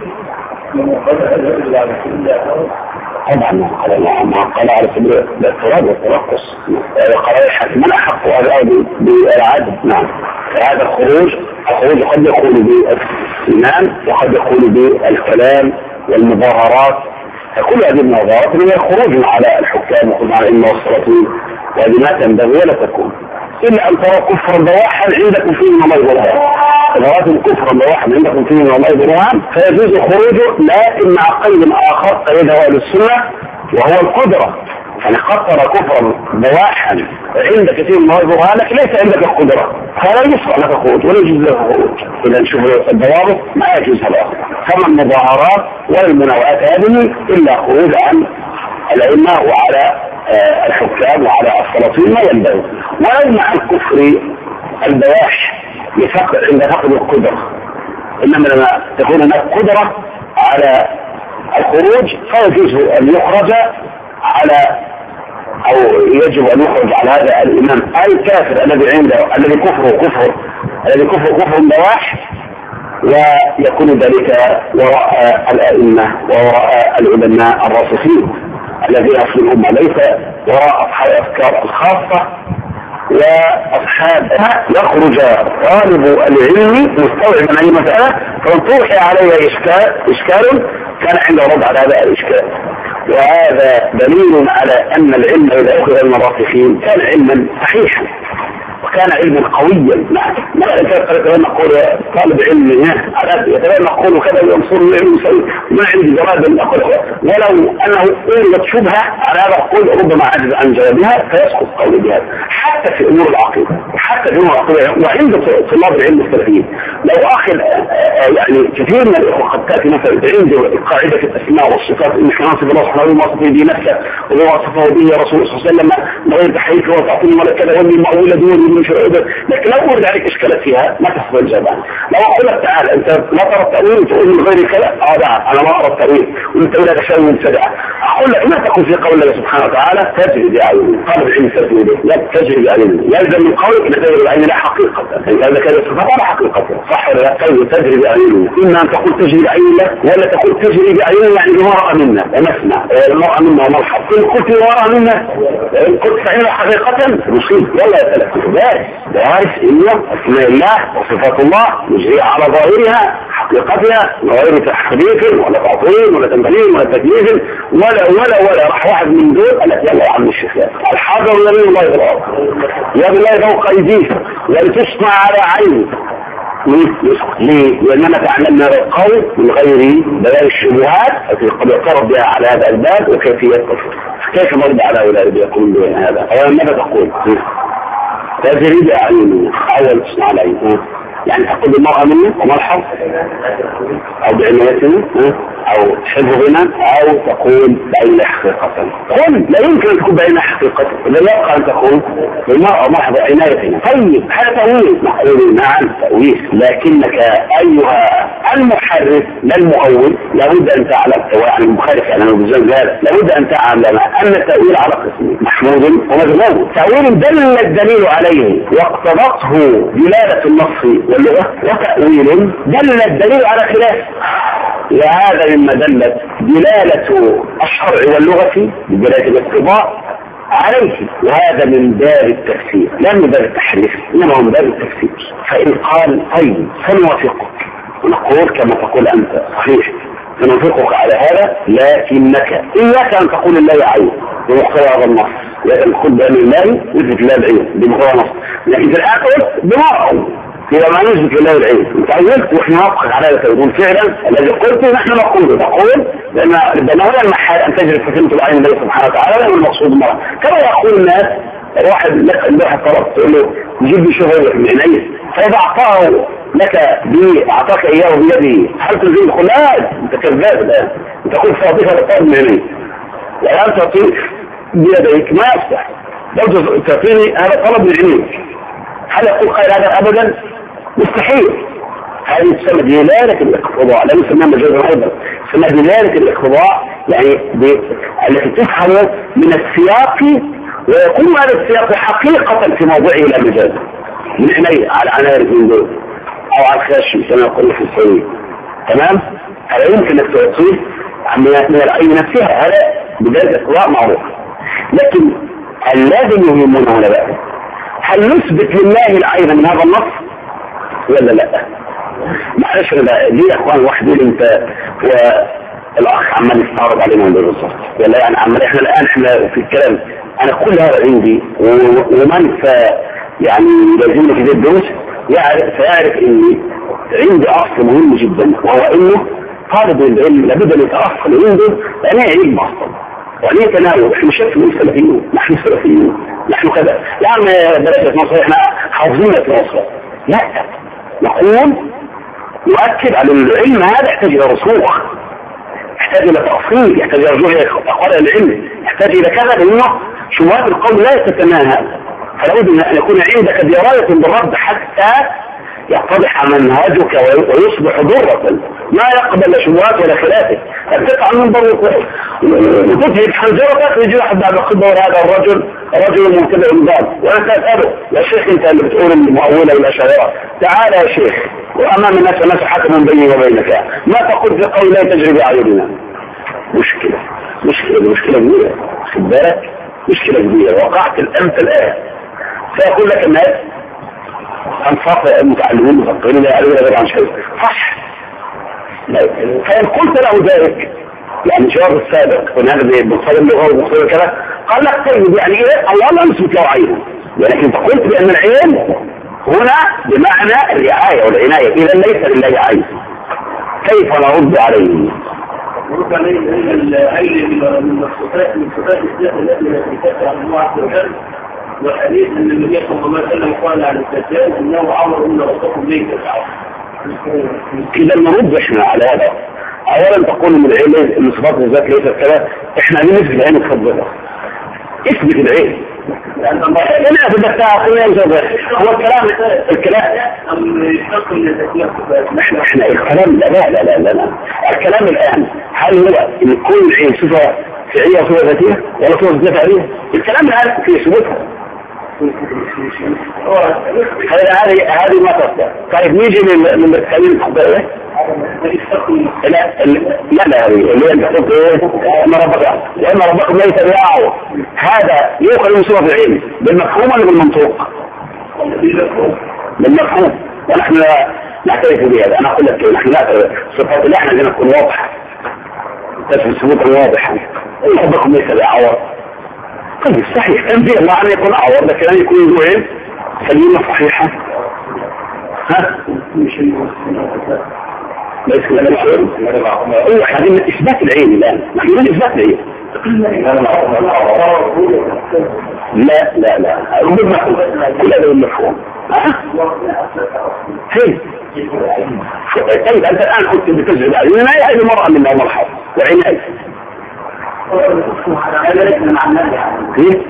طبعا ما قال على سبيل الاعتراض والترقص، قال حكما أحق هذا بالعدل. نعم. هذا الخروج الخروج قد يكون بالسنان وقد يكون بالكلام والمظاهرات، فكل هذه المظاهرات هي خروج على الحكام وخروج على الأئمة والسلاطين، وهذه ما تنبغي ولا تكون إلا أن ترى كفرا بواحا عندكم فيه من الله برهان. إذا كفرا بواحا عندكم فيه من الله برهان فيجوز خروجه، لكن مع قيد آخر قيده أهل السنة وهو القدرة. يعني قدر كفرا بواحا عندك كثير من الله برهان لكن ليس عندك القدرة، فلا يصلح لك خروج ولا يجوز لك خروج. إذا نشوف الضوابط ما يجوز هذا، كما المظاهرات والمناوئات هذه إلا خروج عن الأئمة وعلى الحكام وعلى السلاطين ما ينبغي. ولو مع الكفر البواح لفقد عند فقد القدرة، إنما لما تكون هناك قدرة على الخروج فيجوز أن يخرج على أو يجب أن يخرج على هذا الإمام الكافر الذي عنده الذي كفره كفر الذي كفره كفر بواح، ويكون ذلك وراء الأئمة ووراء العلماء الراسخين الذين في الأمة، ليس وراء أصحاب الأفكار الخاصة وأصحابها. يخرج طالب العلم مستوعبا أي مسألة فمن طرح عليه إشكال إشكال كان عنده رد على هذا الإشكال، وهذا دليل على أن العلم إذا أخذ من الراسخين كان علما صحيحا وكان علما قويا. ما يتبقى نقول طالب علم يتبقى نقول كذا ينصر العلم ما عندي جواب أقول، ولو أنه أولد شبهة على هذا القول ربما عجز عن جوابها فيسقط قول بهذا. حتى في أمور العقيدة حتى في أمور العقيدة وعند طلاب العلم السلفيين لو أخذ يعني كثير من الإخوة قد تأتي مثلا عنده قاعدة الأسماء والصفات إن كان صفة الله سبحانه وتعالى وصفه به نفسه وما وصفه به رسول الله صلى الله عليه وسلم من غير تحريف وتعطيل ولا كذا ومن مأولة دون من شعوبه، لكن لو أورد عليك إشكالات فيها ما تستطيع الجواب. لو أقول لك تعال أنت لا ترى التأويل تقول من غير كذا اه لا أنا ما أرى التأويل وأنت ولا تشاء من سبعة، أقول لك ما تقول في قول الله سبحانه وتعالى تجري بعينه قال العلم سبيل لا تجري بعينه يلزم من قولك أن تجري بعينه لا حقيقة، يعني هذا كذا صفات لا حقيقة صح ولا لا؟ تجري بعينه إما أن تقول تجري بعينه ولا تقول تجري بعينه يعني المرأة منا ونسمع المرأة منا ومرحب كل قلت المرأة منا قلت فعلا حقيقة مصيب ولا يتلك ذلك وعارف إنه اسماء الله وصفات الله مجرية على ظاهرها حقيقتها غير تحريف ولا تعطيل ولا تمثيل ولا تكليف ولا ولا ولا راح واحد من دول قال لك يلا يا عم الشيخ الحاضر يمين الله في الارض يد الله فوق ايديه ولتصنع على عينه. ليه؟ لأننا تعلمنا القول من غير بيان الشبهات التي قد يعترض بها على هذا الباب وكيفية الكفر. كيف نرد على أولاد يقولون بين هذا؟ أولا ماذا تقول؟ تجري بأعيننا أول تصنع العين، يعني تقول المرأة منا وملحظ أو بعنايتنا أو حفظنا أو تقول بعين حقيقة. قل لا يمكن أن تكون بعين حقيقة، لا يبقى أن تقول المرأة ملحظ عنايتنا. طيب هذا تأويل، نقول نعم تأويل، لكنك أيها المحرف لا المؤول لابد أن تعلم، يعني المخالف يعني بالزمن هذا لابد أن تعلم أن التأويل على قسمين، محمود ومذموم. تأويل دل الدليل عليه واقتضته دلالة النص واللغة، وتأويل دل الدليل على خلافه، وهذا مما دلت دلالة الشرع واللغة بدلالة الاقتضاء عليه، وهذا من باب التفسير لا من باب التحريف، انما من باب التفسير. فإن قال طيب فنوافقك ونقول كما تقول أنت صحيح سنوافقك على هذا، لكنك إياك أن تقول الله عين بمقتضى هذا النص، لكن تقول بأن الله يثبت الله العين بمقتضى النص، لكن في الآخر بمرأة إذا ما نثبت الله العين أنت عزلت وإحنا نوافقك على هذا. تقول فعلا الذي قلته نحن نقوله، نقول لأن هنا المحال أن تجري فتنة العين الله سبحانه وتعالى والمقصود المرأة. كما يقول الناس واحد لك الواحد طلب تقول له جيب لي شغل من عينيه، فإذا أعطاه لك بي أعطاك إياه بيده هل تزيد؟ تقول لا أنت كذاب الآن، أنت تقول فاضيها لطلب من عينيه، والآن تعطيه بيديك ما يفتح، لو تعطيني هذا طلب من عينيك هل يقول قائل هذا أبدا؟ مستحيل. هذه تسمى دلالة الاقتضاء، لا يسمى مجازا أيضا، تسمى دلالة الاقتضاء، يعني التي تفهم من السياق ويكون هذا السياق حقيقة في موضعه لا مجازا، من عينيه على عناية من دول أو على الخاشم كما يقول في السوية. تمام؟ هذا يمكن أن تعطيه من العين نفسها، هذا بداية الاقتضاء معروف. لكن اللازم يهمنا هنا بقى هل نثبت لله العين من هذا النص ولا لا؟ معلش لا دي يا اخوان وحدين انت والاخ عمال يستعرض علينا من بالظبط، ولا يعني عمال احنا الان احنا في الكلام انا كل هذا عندي، ومن ف يعني لازمنا في ذي الدروس يعرف سيعرف اني عندي اصل مهم جدا، وهو انه طالب العلم لابد ان يتاصل عنده انا علم اصلا وعليه تناول. احنا شايفين السلفيين، نحن سلفيين، نحن كذا يعني درجة مصر احنا حافظين في مصر، لا نقول نؤكد على العلم هذا يحتاج الى رسوخ، يحتاج الى تأصيل، يحتاج الى رجوع اقوال العلم، يحتاج الى كذا، لانه شبهات القول لا تتناهى، فلا بد ان يكون عندك دراية بالرد حتى يتضح منهجك ويصبح ضرة ما يقبل شبهات ولا خلافه. تقطع من ضرورة وتذهب حنجرتك ويجي واحد بعد الخطبة هذا الرجل رجل مبتدع الباب، وانت تسأله يا شيخ انت اللي بتقول المؤولة والاشاعرة، تعال يا شيخ وامام الناس الناس حكم بيني وبينك، ما تقول في قول لا تجري بأعيننا. مشكلة مشكلة مشكلة كبيرة، خد بالك مشكلة كبيرة وقعت الامثل الان. سيقول لك الناس أنصاف المتعلمين مفكرين لا يعلمون غير عن شيء صح، فإن قلت له ذلك يعني جواب السابق ونهذا بمقصد اللغة ومقصد كذا قال لك طيب يعني إيه الله لا نثبت له عينه، ولكن قلت بأن العين هنا بمعنى الرعاية والعناية، إذا ليس لله عين كيف نرد عليه؟ نرد عليه العين من الصفات من صفات الذات التي تتبع عن الله عز وجل، والحديث ان النبي صلى الله عليه وسلم قال عن الدجال انه عمر ان رسولكم ليس العمر. كده نرد احنا على هذا. اولا تقول من العين ان صفات الذات ليست كذا، احنا عايزين نثبت العين تفضلها، اثبت العين لان الله لا تبتها هو الكلام الكلام احنا احنا الكلام لا لا لا لا لا الكلام الان هل هو ان كل عين صفه فعليه وصفه ذاتيه ولا صفه ذاتيه؟ الكلام الان في ثبوتها. هذه هذه ما تصدق. طيب نيجي من الكلام الحضاري لا لا لا اللي انت قلت ايه ما ربك لان ربكم ليس بيعه، هذا يؤخذ من صفه العلم بالمفهوم ولا بالمنطوق؟ بالمفهوم، ونحن نعترف بهذا. انا اقول لك نحن نعترف صفات الله احنا لازم تكون واضحه، تثبت ثبوتا واضحا. ربكم ليس بيعه طيب صحيح انزل الله ان يكون اعور لكن ان يكون وين سليمة صحيحة ها ليس كذلك شيء. ايوه احنا من اثبات العين الان، نحن من اثبات العين لا لا لا ربما كل هذا المفهوم. ها؟ فين؟ طيب أنت الآن قلت بتجربة عيني ما يعي المرأة من أول مرحلة وعناية. هذا ليس معنى ايه؟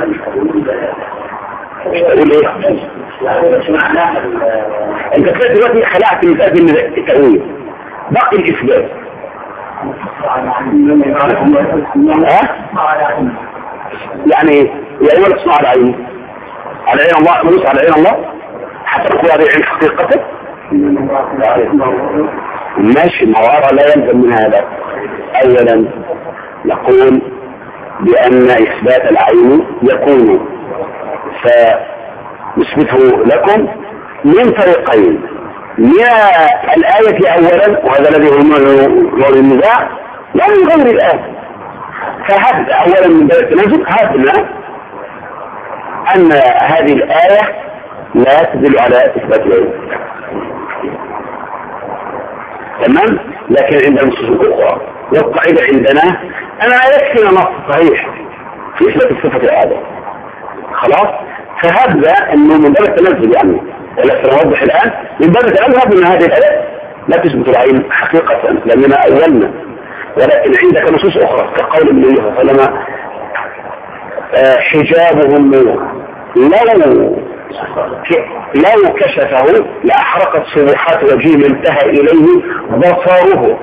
تقول ايه؟ مش معناه انت كده دلوقتي خلعت من التأويل باقي الإثبات. ها؟ يعني ايه؟ يعني ولا تصنع على عين على عين الله ملوس على عين الله حتى تقول هذه عين حقيقته ماشي. الموارى لا يلزم من هذا. اولا نقول بأن إثبات العين يكون فنثبته لكم من طريقين، من الآية أولا وهذا الذي هو نوع النزاع، لا من غير الآية. فهب أولا من باب التنازل هبنا أن هذه الآية لا تدل على إثبات العين، تمام. لكن عند النصوص الأخرى والقاعدة عندنا أنا يكفي نص صحيح في إثبات الصفة هذا خلاص. فهذا أنه من باب التنزل يعني، ولا سنوضح الآن من باب التنزل أن هذه الآية لا تثبت العين حقيقة لأننا أولنا، ولكن عندك نصوص أخرى كقول النبي صلى الله عليه وسلم حجابهم لو لو كشفه لأحرقت صبحات وجهه ما انتهى إليه بصره.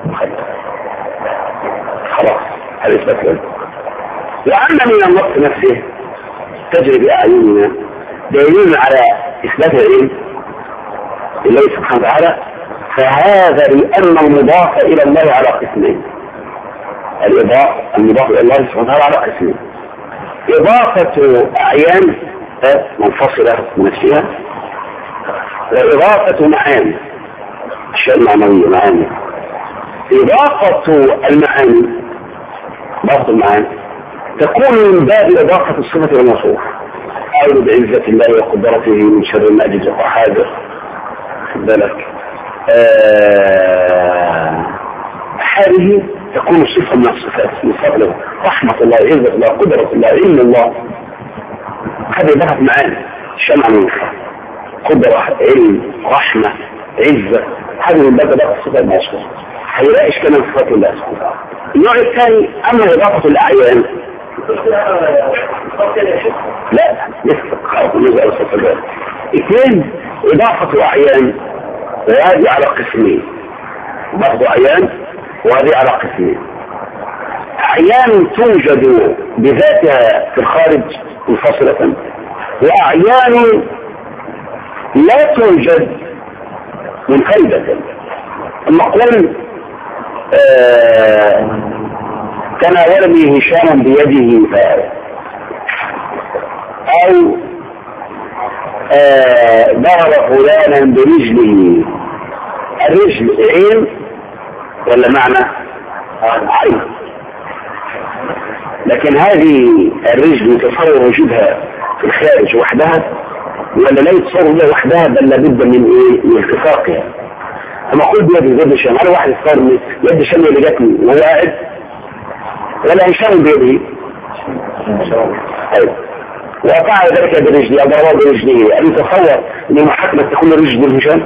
خلاص هذا إثبات له. وأن من النص نفسه تجري بأعيننا دليل على إثبات العلم لله سبحانه وتعالى، فهذا لأن المضاف إلى الله على قسمين. الإضافة المضاف إلى الله سبحانه وتعالى على قسمين: إضافة أعيان منفصلة من نفسها، وإضافة معاني الشيء المعنوية معاني. إضافة المعاني بعض المعاني تكون من باب إضافة الصفة والموصوف. أعوذ بعزة الله وقدرته من شر ما أجد وحاجر بالك. آه هذه تكون صفة من الصفات من فضله رحمة الله عزة الله قدرة الله علم الله. هذه إضافة معاني شمع من قدرة علم رحمة عزة، هذه من باب إضافة الصفة الموصوف. هيلاقي إشكال من صفات الله سبحانه وتعالى. النوع الثاني أما إضافة الأعيان لا يفرق نزع الصفات. اثنين إضافة أعيان وهذه على قسمين، بعض أعيان وهذه على قسمين. أعيان توجد بذاتها في الخارج منفصلة، وأعيان لا توجد منفردة. المقول آه تناولني هشام بيده أو آه ضرب فلانا برجله. الرجل عين ولا معنى عين، لكن هذه الرجل يتصور وجودها في الخارج وحدها ولا لا يتصور وجودها وحدها، بل لابد من ايه من اتفاقها. اما اقول بيد يد هشام، هل واحد يتصور يد هشام اللي جاتني وهو قاعد ولا هشام بيده؟ ايوه وقع ذلك برجلي او ضربه برجليه، ان يتصور ان محاكمه تكون الرجل هشام،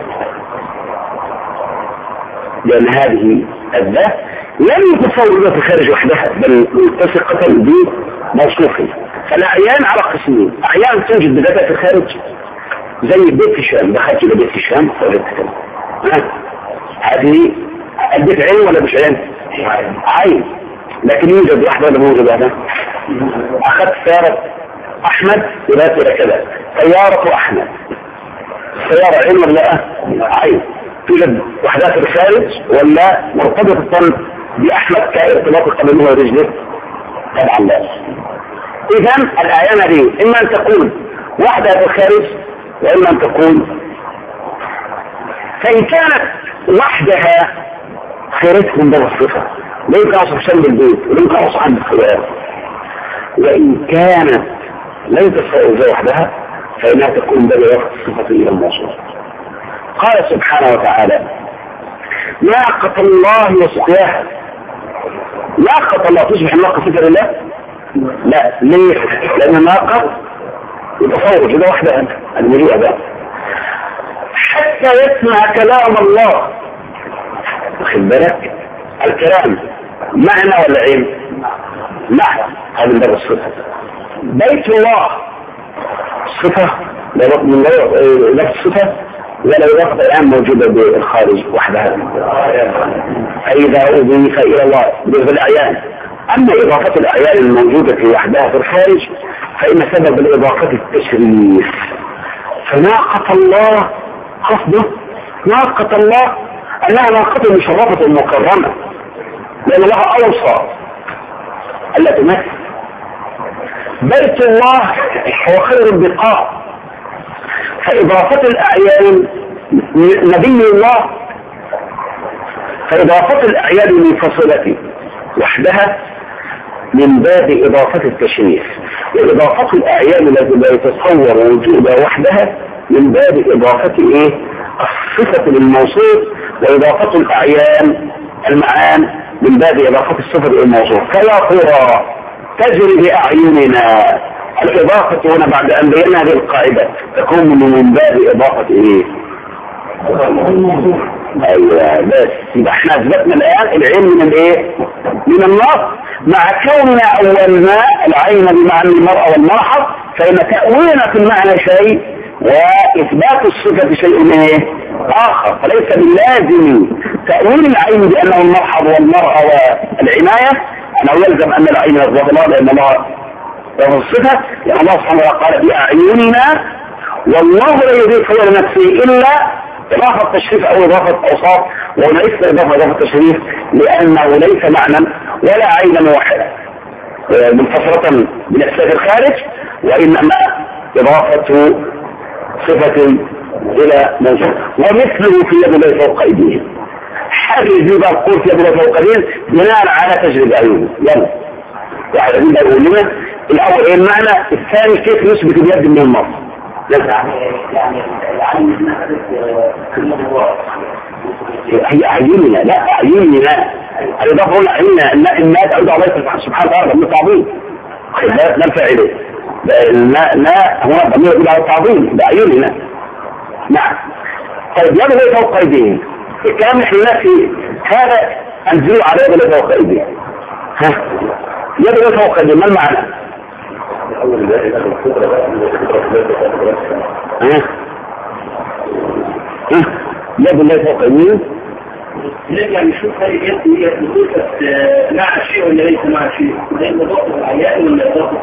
لأن هذه الذات لم يتصور بها في الخارج وحدها بل متفقة بموصوفه. فالأعيان على قسمين: أعيان توجد بذاتها في الخارج زي بيت هشام، دخلت إلى بيت هشام وجدت كذا، هذه البيت عين ولا مش عين؟ عين، لكن يوجد واحدة ولا موجود واحدة؟ أخذت سيارة أحمد وذات إلى كذا، سيارة أحمد، السيارة عين ولا عين؟ توجد وحدات في الخارج ولا مرتبطة بأحمد كارتباط قدمه ورجله؟ طبعا لا. إذن الأعيان دي إما أن تكون وحدة في الخارج وإما أن تكون، فإن كانت وحدها خيرتهم بالصفة لا يمكن أصح شم بالبيت ولا يمكن أصح عند الخيار، وإن كانت لا يتصور وحدها فإنها تكون بل وقت الصفة إلى الموصول. قال سبحانه وتعالى: ناقة الله وسقياها. ناقة الله تصبح ناقة صفة لله؟ لا، ليه؟ لان الناقة يتصور كده واحدة المليئة بقى حتى يسمع كلام الله. واخد بالك؟ الكلام معنى ولا علم؟ معنى. هذا من باب الصفة. بيت الله صفة من نفس الصفة ولا إضافة الآن موجودة بالخارج وحدها، فإذا أضيف إلى الله بالأعيان. أما إضافة الأعيان الموجودة في وحدها في الخارج فإن سبب الإضافة التشريف. فناقة الله قصده ناقة الله أنها ناقة مشرفة مكرمة، لأن الله أوصى ألا تمثل. بيت الله هو خير البقاع، فإضافة الأعيان نبي الله، فإضافة الأعيان المنفصلة وحدها من باب إضافة التشريف، وإضافة الأعيان التي لا يتصور وجودها وحدها من باب إضافة إيه؟ الصفة للموصوف، وإضافة الأعيان المعان من باب إضافة الصفة للموصوف. فيا قرى تجري بأعيننا. الإضافة هنا بعد أن بينا هذه القاعدة تكون من باب إضافة إيه؟ أيوة بس يبقى احنا أثبتنا الآن العلم من الإيه؟ من النص، مع كوننا أولنا العين بمعنى المرأة والمرحب، فإن تأويلنا في المعنى شيء وإثبات الصفة شيء إيه؟ آخر. فليس باللازم تأويل العين بأنه المرحب والمرأة والعناية أنه يلزم أن العين الظلام لأن الله وهو الصفة، لأن الله سبحانه وتعالى قال بأعيننا، والله لا يضيف إلى نفسه إلا إضافة تشريف أو إضافة أوصاف، وليس إضافة إضافة تشريف لأنه ليس معنى ولا عينا واحدة منفصلة من السيف الخارج، وإنما إضافة صفة إلى موصوف. ومثله في يد الله فوق أيديهم. حرج يبقى القول في يد الله فوق أيديهم بناء على تجربة أيوه. يلا واحد من يقول لنا الأول إيه المعنى، الثاني كيف يثبت اليد من النص. هي أعيننا، لا أعيننا الإضافة هنا أعيننا، الناس تعود على الله سبحانه وتعالى من التعظيم، لا الفاعل لا لا هو ضمير يقول على التعظيم بأعيننا. نعم. طيب يد الله فوق أيديهم، الكلام نحن في هذا أنزلوا على يد الله فوق أيديهم. ها يد الله فوق أيديهم ما المعنى؟ ها ها يد الله فوق أيديهم نرجع نشوف هل اليد هي نقطة مع شيء ولا ليس مع شيء، زي نقطة العيان ولا نقطة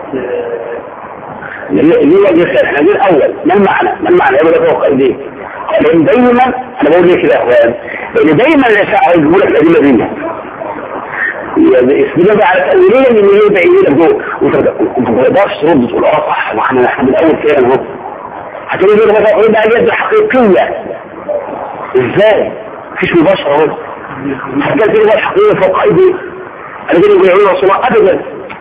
ليه وجه احنا دي الأول ما المعنى؟ ما المعنى يد الله فوق أيديهم؟ لأن دايما أنا بقول ليه كده يا أخوان، لأن دايما الأشاعرة يقول لك الأدلة دي يثبتها على تأويلية من اللي هي بعيدة جوه، وانت ما تقدرش ترد تقول اه صح واحنا احنا من الأول كده اهو. هتقول لي بقى ايه بقى اليد الحقيقية؟ ازاي؟ مفيش مباشرة اهو. هتقول لي بقى الحقيقية فوق ايدي انا جاي بيقول يا رسول الله ابدا.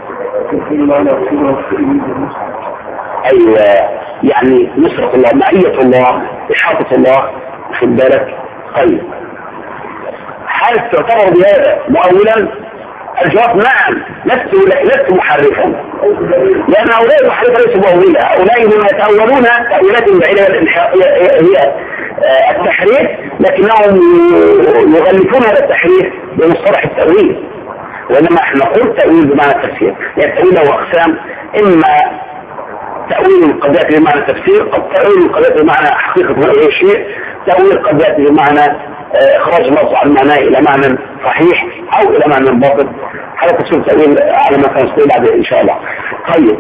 ايوه يعني نصرة الله، معية الله، إحاطة الله، خد بالك. طيب هل تعتبر بهذا مؤولا؟ الجواب نعم، لست لست محرفا، لأن هؤلاء المحرفة ليسوا مؤولا، هؤلاء هم يتأولون تأويلات بعيدة هي التحريف، لكنهم يغلفون هذا التحريف بمصطلح التأويل، وإنما احنا نقول تأويل بمعنى التفسير. يعني التأويل له أقسام، إما تأويل القضية بمعنى التفسير، أو تأويل القضية بمعنى حقيقة أي شيء، تأويل القضية بمعنى إخراج اللفظ عن معناه إلى معنى صحيح أو إلى معنى باطل. هذا تفسير تأويل على ما سنستطيع بعد إن شاء الله. طيب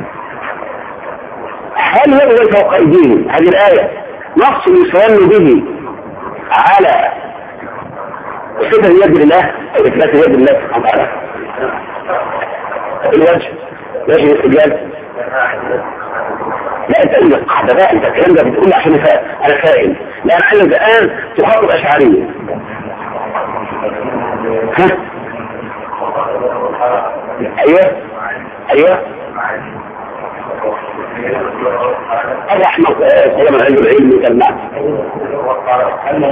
هل يد فوق أيديهم هذه الآية نص يستدل به على صفة يد الله أو إثبات يد الله سبحانه وتعالى؟ الوجه وجه الاستدلال لا انت قول القاعدة بقى، انت الكلام ده بتقول عشان انا فاهم، لا انا عايز الان تخاطب اشعرية. ها ايوه ايوه الرحمة سلام العلم العلم يتلمع.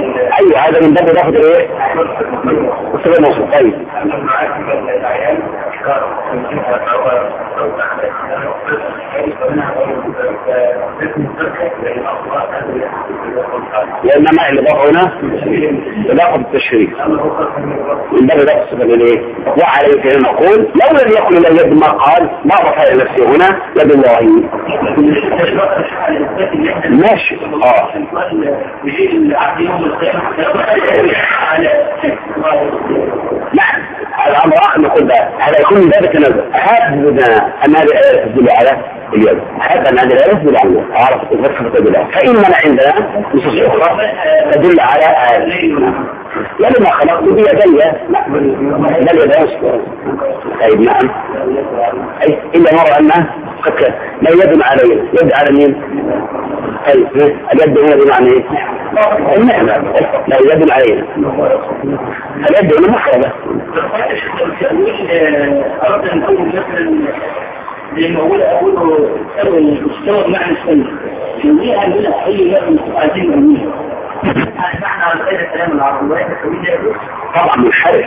ايوه هذا من باب اضافة ايه؟ السلام وصف. طيب لأن مع الإضافة هنا إضافة التشريك ينبغي نقصد للإيه؟ وعليك أن نقول لو لم يقل إلى يد ما قال ما ضف إلى نفسه هنا يد الله ماشي. اه نعم هذا أمر آخر نقول بقى هذا يكون من باب التنازع. هذا أن هذه الآية تدل على اليد، هذا أن هذه الآية تدل على اليد عرف الفتحة تدل على، فإننا عندنا نصوص أخرى تدل على آية لما خلقت بيدي بل يدي. طيب نعم أي إلا مرة أنه قد لا يد علي يد على مين؟ طيب اليد هنا بمعنى ايه؟ النعمة لا يد علينا اليد هنا محرمة. أردت أن أقول مثلا لما أقول أقوله استوى معنى السنة يوميها لنا أي لغة عايزين أمنية معنى الخير الكلام العربي طبعا منحرف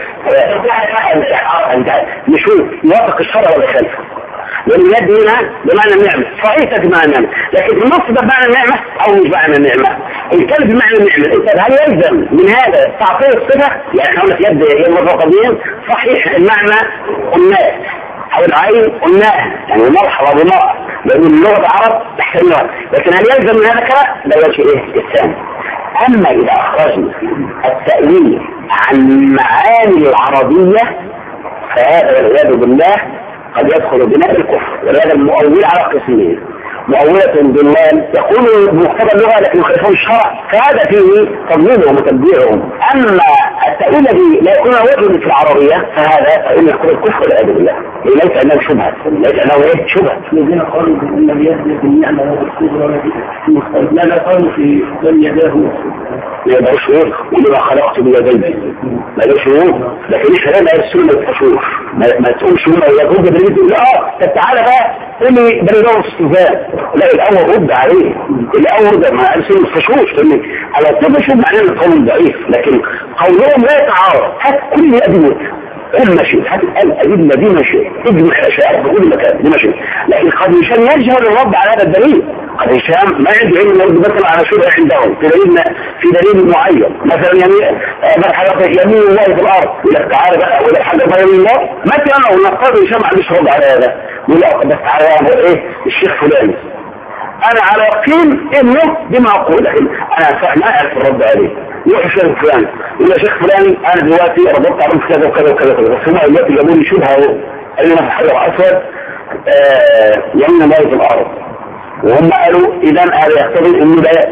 نشوف يوافق الشرع ولا خلفه. واليد هنا بمعنى النعمة صحيح بمعنى النعمة، لكن النص ده بمعنى النعمة أو مش بمعنى النعمة. الكلب بمعنى النعمة انت هل يلزم من هذا تعطيه الصفة؟ يعني احنا في يد المرتقبين صحيح المعنى الناس أو العين قلناها يعني مرحبا بمرأة لأن اللغة العرب تحتملها، لكن هل يلزم من هذا الكلام؟ لا وجه إيه الثاني. أما إذا أخرجنا التأويل عن معاني العربية فهذا والعياذ بالله قد يدخل بناء الكفر. ولهذا المؤول على قسمين، مؤولة بالله يقول بمقتضى اللغة لكن يخالفون الشرع فهذا فيه تضمينهم وتبديعهم. أما التأويل الذي لا يكون وجه في العربية فهذا تأويل يكون الكفر والعياذ بالله ليس أنه شبهة ليس أنه إيه شبهة. الذين قالوا بأن اليد بالنعمة والكفر لا لا قالوا في من يداه لا يدعو شعور ولما خلقت بيدي ما له شعور، لكن إيش هذا السنة الشعور ما تقومش هنا ولا تقول بالريد لا اه تعالى بقى قولي بالريد استفاد لا الأول رد عليه الأول ده ما قالش الفشوش لأن على طول شو معناه القول ضعيف، لكن قولهم لا يتعارض. هات كل أدلة قل ماشي هات الأدلة دي ماشي اجمع الأشياء بكل مكان دي ماشي، لكن قد هشام يجهل الرد على هذا الدليل. قد هشام ما عنده علم يرد مثلا على شبهة عندهم في دليل في دليل معين مثلا يعني مرحلة يمين الله في الأرض ولا تعالى بقى ولا حاجة غير الله مثلا أو نقض هشام عندش رد على هذا ولا بس تعالى ايه الشيخ فلان انا على يقين انه بما اقول انا ما اعرف الرد عليه يروح الشيخ فلان يقول شيخ فلان انا دلوقتي ربطت على كذا وكذا وكذا وكذا بس هم دلوقتي جابوا لي شبهه قال لي حجر اسود يمين الله في الارض وهم قالوا اذا هذا يقتضي انه لا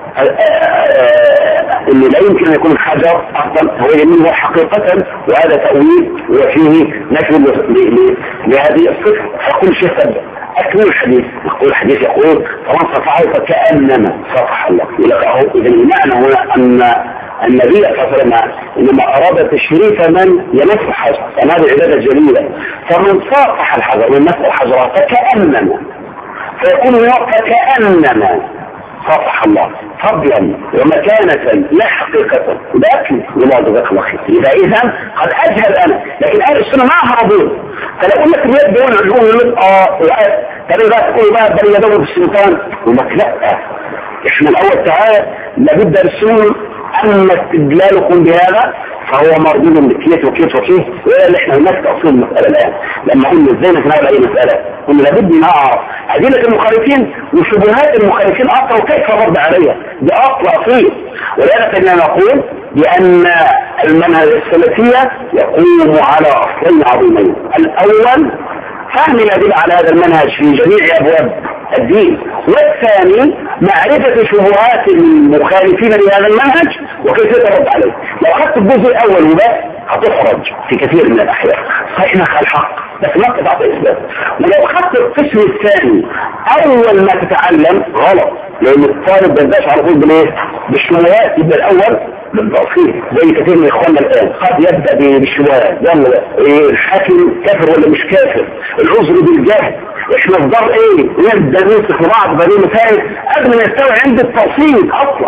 انه لا يمكن ان يكون الحجر افضل هو يمين حقيقه وهذا تاويل وفيه نفي لهذه الصفه. فكل شيء تبدا أكمل الحديث يقول الحديث يقول فمن صفحه فكأنما صفح الله يلقاه. إذا المعنى هنا أن النبي صلى الله عليه وسلم إنما أراد تشريف من يمس الحجر وهذه عبادة جليلة فمن صافح الحجر ومن مس الحجر فكأنما فيقول فكأنما صفح الله فضلا ومكانة لا حقيقة ده أكل ولا ذاك الأخير. إذا إذا قد أجهل أنا لكن أهل السنة ما هربون فلا أقول لك اليد دون عجون يقول آه ترى لا تقول بقى بل يدور في السلطان ومك لا إحنا الأول تعالى لابد السنة أما استدلالكم بهذا فهو مردود بكيت وكيت وكيت ولا اللي احنا هناك تأصيل المسألة الآن لما قلنا ازاي نتناول أي مسألة قلنا لابد نعرف أدلة المخالفين وشبهات المخالفين أصلا وكيف الرد عليها دي أصل أصيل. ولذلك كنا نقول بأن المنهج السلفية يقوم على أصلين عظيمين. الأول فهم الأدلة على هذا المنهج في جميع أبواب الدين، والثاني معرفة شبهات المخالفين لهذا المنهج وكيف يترد عليه. لو أخذت الجزء الأول وبس هتخرج في كثير من الأحيان صحيح نخل الحق بس ما تتعطي إثبات. ولو أخذت القسم الثاني أول ما تتعلم غلط لأن الطالب بيبداش على طول بالإيه؟ بالشبهات يبدأ الأول بالتأصيل زي كثير من إخواننا الآن قد يبدأ بالشبهات يلا الحاكم كافر ولا مش كافر العذر بالجهل احنا الضر ايه يبدأ نمسك بعض بني مسائل قبل ما يستوي عند التأصيل أصلا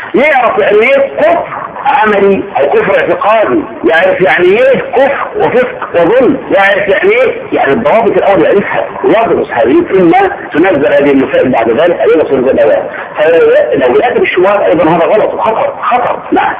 يعرف يعني ايه كفر عملي او كفر اعتقادي، يعرف يعني ايه كفر وفسق وظلم، يعرف يعني ايه يعني الضوابط الاول يعرفها ويدرس هذه ثم تنزل هذه المسائل بعد ذلك ايضا تنزل الاوان. فلو ياتي بالشبهات ايضا هذا غلط وخطر خطر. نعم.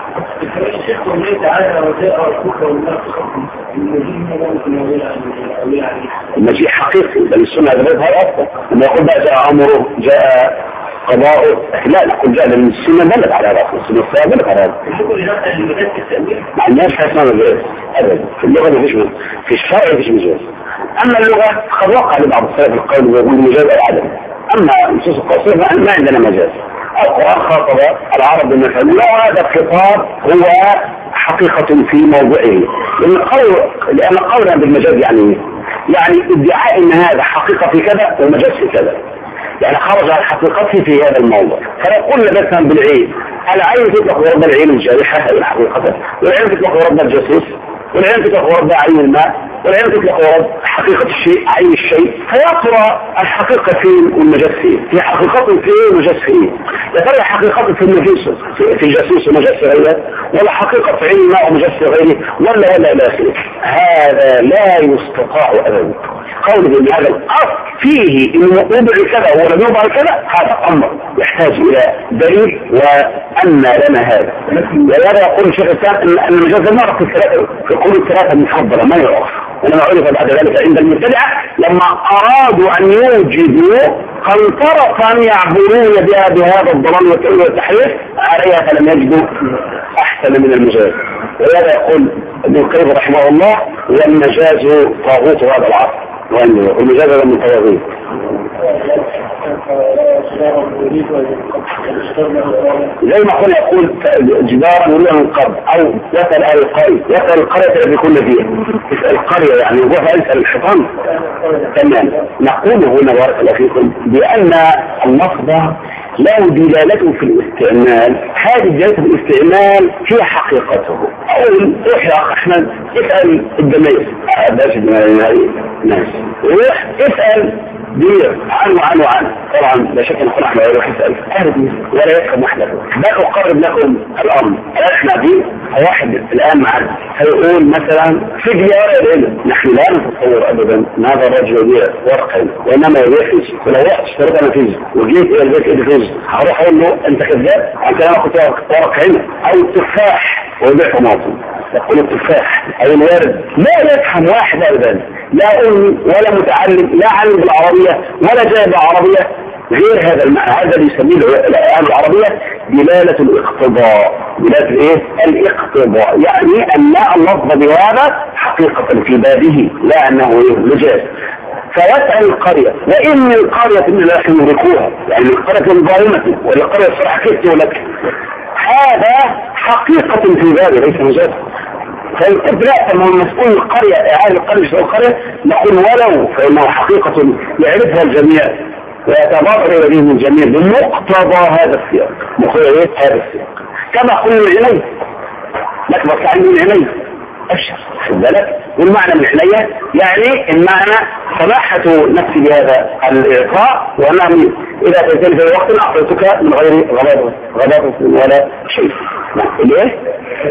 المجيء حقيقي بل السنه هذا اصلا لما يقول بقى جاء امره جاء قضاء، لا نقول جاء لان السنه دلت على هذا، السنه دلت على هذا. ما عندناش حاجه اسمها مجاز ابدا، في اللغه ما فيش مجاز، في الشرع ما فيش مجاز. اما اللغه قد وقع لبعض السلف القول ويقول مجاز او عدم، اما النصوص القصيره ما عندنا مجاز. القران خاطب العرب بالمثل، وهذا الخطاب هو حقيقه في موضعه، لان قول لان قولنا بالمجاز يعني يعني ادعاء ان هذا حقيقه في كذا ومجاز في كذا، يعني خرج عن حقيقته في هذا الموضوع. فلو قلنا مثلا بالعين، العين تطلق ورد العين الجارحه هذه الحقيقه، والعين تطلق ورد الجاسوس، والعين تطلق ورد عين الماء، والعين تطلق ورد حقيقه الشيء عين الشيء، فيقرا الحقيقه فين والمجاز فين؟ في حقيقه فين والمجاز فين؟ يا ترى حقيقه في النجوس في الجاسوس ومجاز في غيره، ولا حقيقه في عين الماء ومجاز في غيره، ولا ولا الى اخره؟ هذا لا يستطاع ابدا. قول ان هذا الاصل فيه انه يوضع كذا ولم يوضع كذا، هذا امر يحتاج الى دليل وان لنا هذا. ولهذا يقول الشيخ الاسلام ان المجاز المعرف في الثلاثه في كل الثلاثه المفضله ما يعرف، ولما عرف بعد ذلك عند المبتدعه لما ارادوا ان يوجدوا قنطرة يعبرون بها بهذا الضلال والتأويل والتحريف عليها فلم يجدوا احسن من المجاز. ولهذا يقول ابن القيم رحمه الله والمجاز طاغوت هذا العصر، والمجاز هذا من طواغيت. زي ما قلنا يقول جدارا يريد من قبل او يسأل اهل القرية، يسأل القرية التي كنا فيها، يسأل القرية يعني يروح يسأل الحيطان. تمام. نقول هنا بارك الله فيكم بان اللفظ له دلالته في الاستعمال، هذه الدلالة في الاستعمال هي حقيقته. اقول روح يا اخ احمد اسأل الدميس، باش الناس روح اسأل دير عنه عنه عنه طبعا لا شك ان احنا يروح يسأل اهل ولا يفهم وحده. بل اقرب لكم الامر، احنا دي واحد الان معنا هيقول مثلا في ديار هنا، نحن لا نتصور ابدا ان هذا الرجل يبيع ورقا وانما يبيع فيز، ولو رحت اشتريت انا فيز وجيت الى البيت ادي فيز هروح اقول له انت كذاب، انت انا كنت ورق هنا. او التفاح ويبيع طماطم، يقول التفاح او الورد. لا يفهم واحد ابدا، لا أمي ولا متعلم، لا علم بالعربية ولا جاء بعربية غير هذا المعنى. هذا اللي يسميه الآن العربية دلالة الاقتضاء. دلالة الايه؟ الاقتضاء، يعني ان لا اللفظ بهذا حقيقة في بابه لا انه مجاز. فيسأل القرية وإن من القرية من لا يملكوها، يعني القرية الظالمة والقرية الصراحة كيف لك، هذا حقيقة في بابه ليس مجاز. فالقد لا فما مسؤول القرية اعادة القرية مسؤول القرية نقول ولو فإنه حقيقة يعرفها الجميع ويتبادر إليه الجميع بمقتضى هذا السياق، مقتضى هذا السياق. كما قلنا العناية نكبر كعين العناية أشهر في البلد، والمعنى من العناية يعني المعنى سماحة نفسي بهذا الإعطاء، وأنه إذا تنتهي في وقت أعطيتك من غير غضب غضب ولا شيء. ليه؟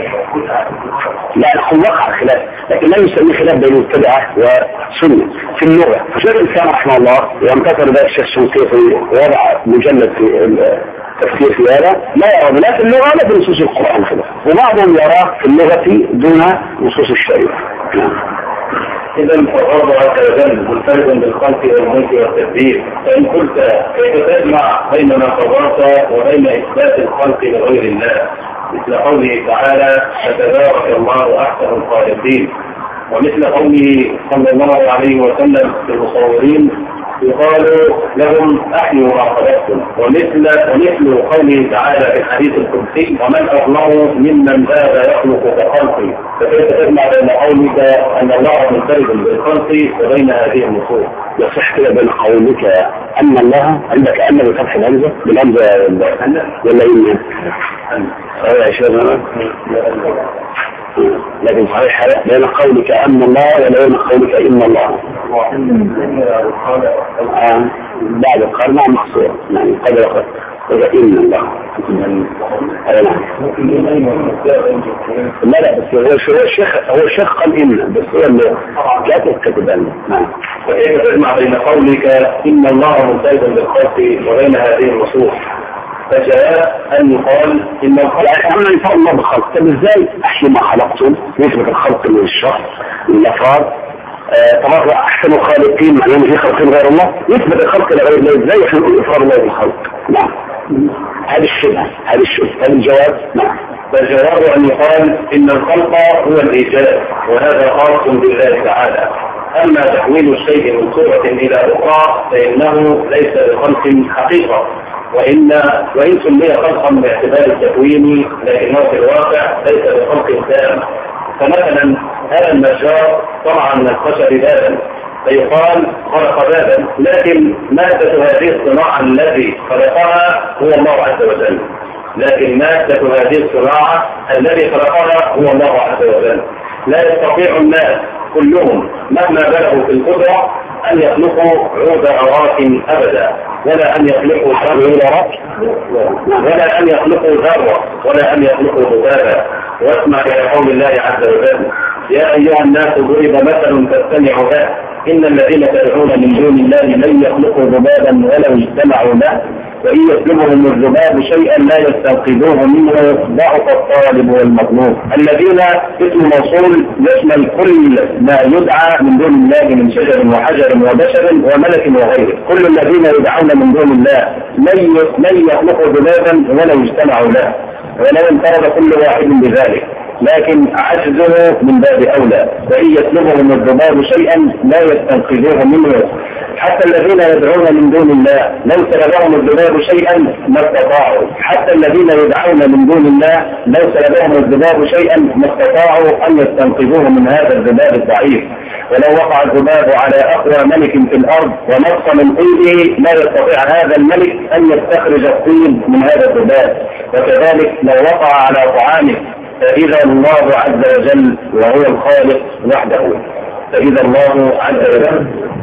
لا نقول وقع خلاف، لكن لا يسمي خلاف بين المبتدعة وسنة في اللغة. فشيخ الإسلام رحمه الله ويمتثل ذلك الشيخ الشنقيطي ووضع مجلد في التفكير في هذا، لا يرى لا في اللغة ولا في نصوص القرآن خلاف، وبعضهم يراه في اللغة دون نصوص الشريعة. إذا فالرب عز وجل منفرد بالخلق والملك والتدبير، فإن قلت كيف تجمع بين ما قضاك وبين إثبات الخلق لغير الله، مثل قوله تعالى فتبارك الله أحسن الخالقين، ومثل قوله صلى الله عليه وسلم للمصورين يقال لهم أحيوا ما خلقتم، ومثل ومثل قوله تعالى في الحديث القدسي ومن أظلم ممن بات يخلق كخلقي. فكيف تجمع بين قولك أن الله منفرد بالخلق وبين هذه النصوص؟ يصح كده بين قولك أن الله عندك أن بفتح الهمزة بالهمزة ولا إن يا شيخنا، لكن صحيح بين قولك أن الله ولا بين قولك إن الله آه. بعد القرن مع مقصور يعني قدر قدر إن الله لا لا بس هو الشيخ هو الشيخ قال إن بس هو اللي كاتب كتب أن وكيف تجمع بين قولك إن الله منتهي بالخلق وبين هذه النصوص؟ فجاء أن يقال إن الخلق احنا نفعل الله بالخلق. طب ازاي احيي ما خلقتم نسبة الخلق من الشخص من الافراد طبعا احسن الخالقين معناه في خلقين غير الله نسبة الخلق لغير الله ازاي احنا نقول افراد الله بالخلق؟ نعم هذا الشبه هذا الشبه هذا الجواب. نعم فالجواب أن يقال إن الخلق هو الإيجاد وهذا خاص بالله تعالى. أما تحويل الشيء من صورة إلى أخرى فإنه ليس بخلق حقيقة وإن وإن سمي خلقا باعتبار التكوين لكنه في الواقع ليس بخلق تام. فمثلا هذا النجار صنع من الخشب بابا فيقال خلق بابا لكن مادة هذه الصناعة الذي خلقها هو الله عز وجل لكن مادة هذه الصناعة الذي خلقها هو الله عز وجل. لا يستطيع الناس كلهم مهما بلغوا في القدرة أن يخلقوا عود أراك أبدا ولا أن يخلقوا شر ولا أن يخلقوا ذرة ولا أن يخلقوا ذبابا. واسمع إلى قول الله عز وجل يا أيها الناس ضرب مثل فاستمعوا له إن الذين تدعون من دون الله لن يخلقوا ذبابا ولو اجتمعوا له وإن يسلبهم الذباب شيئا لا يستنقذوه منه ضعف الطالب والمطلوب. الذين اسم موصول يشمل كل ما يدعى من دون الله من شجر وحجر وبشر وملك وغيره. كل الذين يدعون من دون الله لن يخلقوا ذبابا ولو اجتمعوا له ولو انفرد كل واحد بذلك لكن عجزه من باب أولى. وإن يسلبهم الذباب شيئا لا يستنقذوه منه. حتى الذين يدعون من دون الله لو سلبهم الذباب شيئا ما استطاعوا. حتى الذين يدعون من دون الله لو سلبهم الذباب شيئا ما استطاعوا أن يستنقذوه من هذا الذباب الضعيف. ولو وقع الذباب على أقوى ملك في الأرض ونقص من طيبه لا يستطيع هذا الملك أن يستخرج الطيب من هذا الذباب. وكذلك لو وقع على طعامه فإذا الله عز وجل وهو الخالق وحده. فإذا الله عز وجل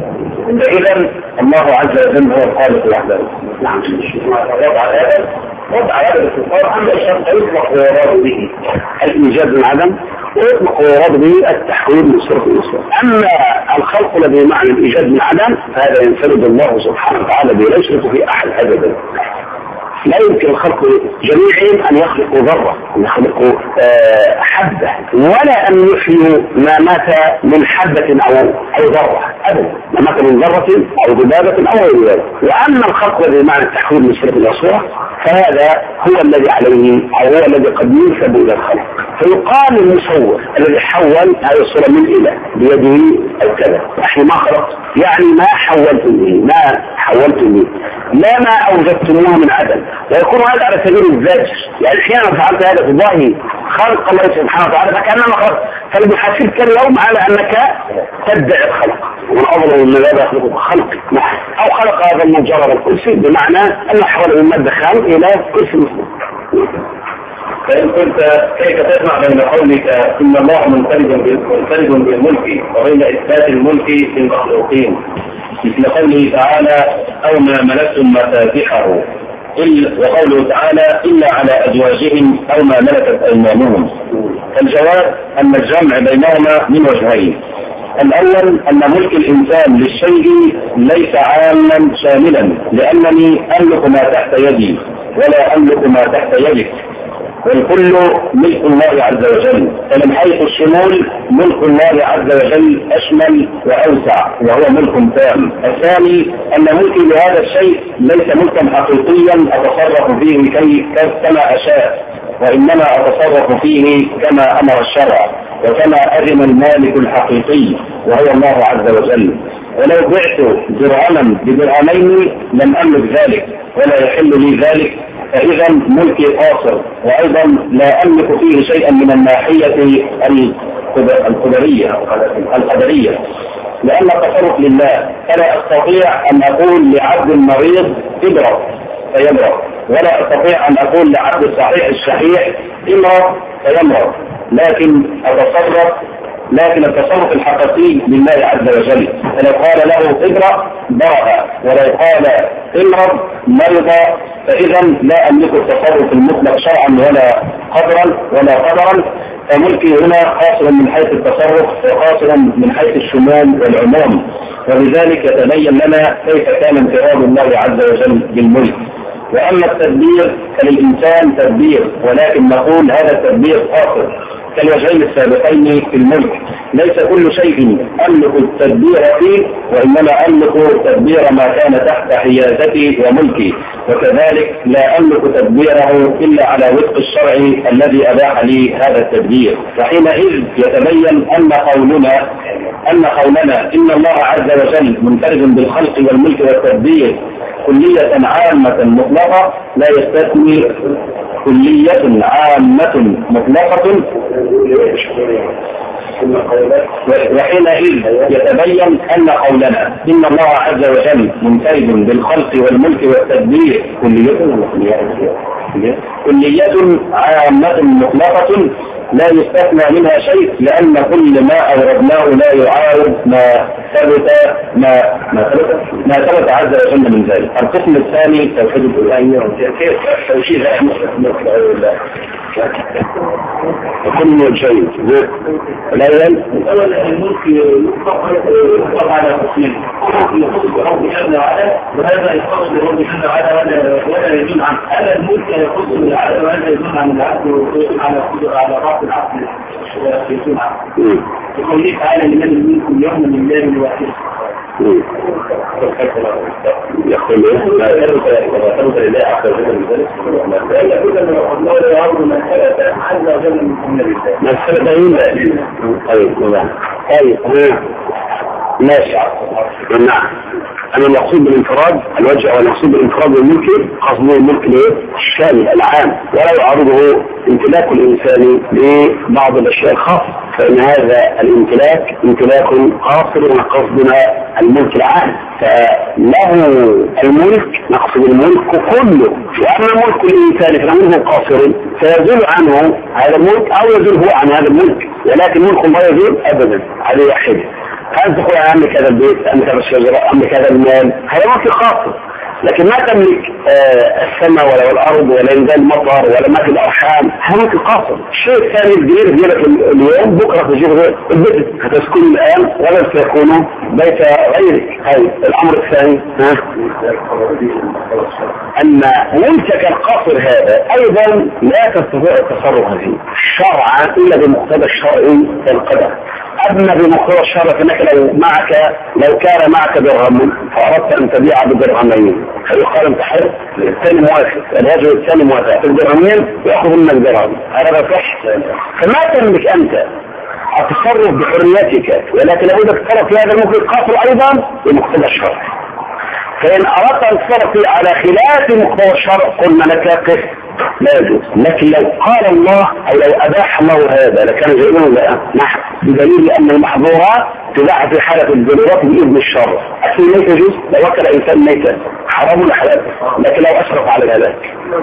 فإذا الله عز وجل هو الخالق وحده. نعم وضع هذا وضع هذا الاستفسار عند الشرط يطلق ويراد به الإيجاد من عدم ويطلق ويراد به التحويل من صرف إلى صرف. أما الخلق الذي معنى الإيجاد من عدم فهذا ينفرد الله سبحانه وتعالى به لا يشرك في أحد أبدا. لا يمكن الخلق جميعهم أن يخلقوا ذرة يخلقوا أه حبة ولا أن يحيوا ما مات من حبة أو أو ذرة أبدا ما مات من ذرة أو ذبابة أو غير ذلك. وأما الخلق الذي معنى التحويل من صورة إلى صورة فهذا هو الذي عليه أو هو الذي قد ينسب إلى الخلق. فيقال المصور الذي حول هذه الصورة من إلى بيده أو كذا نحن ما خلقت يعني ما حولت به ما حولت به لا ما أوجدتموه من عدم. ويكون هذا على سبيل الزجر يعني احيانا فعلت هذا في الله خلق الله سبحانه وتعالى فكأنما خلق فلبحاسبك اليوم على أنك تدعي الخلق ومن أظلم من هذا يخلق خلق أو خلق هذا المجرد الكرسي بمعنى أن حول من مادة خام إلى كرسي مسلم. فإن كنت كيف تجمع بين قولك إن الله منفرد بالملك وبين إثبات الملك للمخلوقين مثل قوله تعالى أو ما ملكتم مفاتحه وقوله تعالى إلا على أزواجهم أو ما ملكت أيمانهم. الجواب أن الجمع بينهما من وجهين. الأول أن ملك الإنسان للشيء ليس عاما شاملا لأنني أملك ما تحت يدي ولا أملك ما تحت يدك والكل ملك الله عز وجل. فمن حيث الشمول ملك الله عز وجل أشمل وأوسع وهو ملك تام. الثاني أن ملكي لهذا الشيء ليس ملكا حقيقيا أتصرف فيه كي كما أشاء وإنما أتصرف فيه كما أمر الشرع وكما أذن المالك الحقيقي وهو الله عز وجل. ولو بعت درهما بدرهمين لم أملك ذلك ولا يحل لي ذلك فإذا ملكي قاصر وأيضا لا أملك فيه شيئا من الناحية القدرية القدرية لأن التصرف لله فلا أستطيع أن أقول لعبد المريض ابرأ فيمرض ولا أستطيع أن أقول لعبد الصحيح الشحيح امرض فيمرض لكن أتصرف لكن التصرف الحقيقي لله عز وجل. فلو قال له اقرأ برأ، ولو قال امرض مرض، فإذا لا أملك التصرف المطلق شرعا ولا قدرا ولا قدرا، فملكي هنا قاصرا من حيث التصرف وقاصرا من حيث الشمول والعموم. ولذلك يتبين لنا كيف كان انفراد الله عز وجل بالملك. وأما التدبير فللإنسان تدبير، ولكن نقول هذا التدبير قاصر كالوجهين السابقين في الملك. ليس كل شيء أملك التدبير فيه، وإنما أملك تدبير ما كان تحت حيازتي وملكي، وكذلك لا أملك تدبيره إلا على وفق الشرع الذي أباح لي هذا التدبير. وحينئذ يتبين أن قولنا أن قولنا إن الله عز وجل منفرد بالخلق والملك والتدبير كلية عامة مطلقة لا يستثني كلية عامة مطلقة، وحينئذ يتبين أن قولنا إن الله عز وجل منفرد بالخلق والملك والتدبير كلية كلية عامة مطلقة لا يستثنى منها شيء، لأن كل ما أوردناه لا يعارض ما ثبت ما ما ثبت ما ثبت عز وجل من ذلك. القسم الثاني توحيد الألوهية كيف توحيد الله كل شيء الأول الأول الملك يطلق على قسمين، يخص برب جل وعلا، وهذا يخص برب جل وعلا ولا يدل عن هذا الملك يخص بالعدل، وهذا يدل عن العدل ويدل على على رأس العقل يدل عنه. يقول تعالى لمن الملك اليوم لله الواحد. يقول لا يرد لله عز وجل من ذلك، لا يقول أن الله لا يعرض من ثبت عز وجل من النبي ما ثبت إلا طيب طيب ماشي. نعم، أنا المقصود بالانفراد الوجه، أو المقصود بالانفراد بالملك قصد الملك الشامل العام، ولا يعرضه امتلاك الإنسان لبعض الأشياء الخاصة، فإن هذا الامتلاك امتلاك قاصر وقصدنا الملك العام، فله الملك نقصد الملك كله. وأما ملك الإنسان فإنه قاصر فيزول عنه هذا الملك أو يزول هو عن هذا الملك، ولكن ملك لا يزول أبدا على واحد. هل تقول أملك هذا البيت، أملك هذا الشجرة، أملك هذا المال، هذا ملك خاص، لكن ما تملك آه السماء ولا الأرض ولا ينزل المطر ولا ما في الأرحام، هذا ملك قاصر. الشيء الثاني الجديد يجيلك اليوم بكرة تجيب البيت هتسكن الآن ولا سيكون بيت غيرك. هاي الأمر الثاني ها أن ملكك القاصر هذا أيضا لا تستطيع التصرف فيه شرعا إلا بمقتضى الشرعي القدر. أما بمقتضى الشرع فإنك لو معك لو كان معك درهم فأردت أن تبيع بدرهمين فيقال انت حر، الثاني موافق، الرجل الثاني موافق في الدرهمين ويأخذ منك درهم، هذا صح. فما تملك أنت التصرف بحريتك، ولكن لابد تتصرف في هذا الملك القاصر أيضا بمقتضى الشرع. فإن أردت أن تصرف على خلاف مقتضى الشرع قلنا لك قف لا يجوز. لكن لو قال الله أو لو أباح الله هذا لكان جائزا لا نحن، بدليل أن المحظورات تباح في حالة الضرورات بإذن الشرع. أكل الميت يجوز لو أكل إنسان ميتا حرام ولا حلال، لكن لو أشرف على ذلك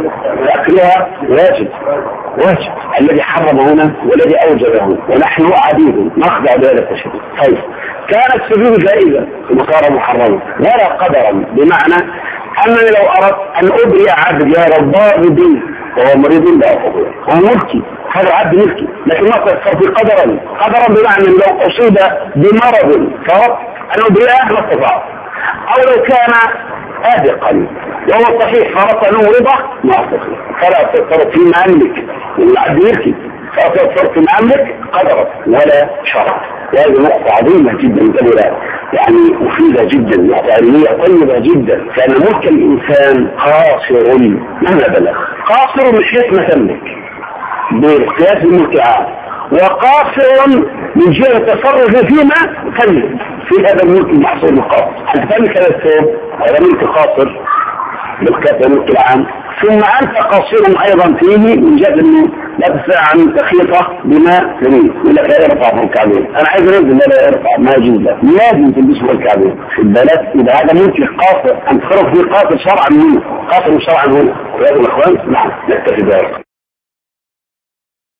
أكلها واجب واجب. الذي حرم هنا والذي أوجب هنا، ونحن عبيد نخضع بهذا التشريع. طيب كانت السجود جائزة وصار محرما ولا قدرا، بمعنى أنني لو أردت أن أبرئ عبد يا رباه بدين وهو مريض لا أقول هو ملكي، هذا عبد ملكي، لكن ما صار في قدرا قدرا بمعنى لو أصيب بمرض فأردت أن أبرئه ما استطعت، أو لو كان آدقا وهو صحيح فأردت أن أمرضه ما استطيع، فلا تصرف فيما أملك والعبد ملكي فأتصرف فيما أملك قدرا ولا شرع. وهذه نقطة عظيمة جدا جدا يعني مفيدة جدا، نقطة علمية طيبة جدا، لأن ملك الإنسان قاصر مهما بلغ، قاصر من حيث ما تملك بقياس الملك العام، وقاصر من جهة التصرف فيما تملك في هذا الملك المحصور القاصر. أنت تملك هذا الثوب هذا ملك قاصر بالكتاب الملك العام، ثم أنت قاصر أيضا فيه من جهة أنه لا تستطيع أن تخيطه بما تريد، يقول لك لا يرفع من الكعبين، أنا عايز أنزل لا يرفع ما يجوز لك، لازم تلبسه الكعبين في البلد. إذا هذا ملك قاصر أن تصرف فيه قاصر شرعا منه، قاصر شرعا هنا. وهذا الأخوان نعم نكتفي بذلك.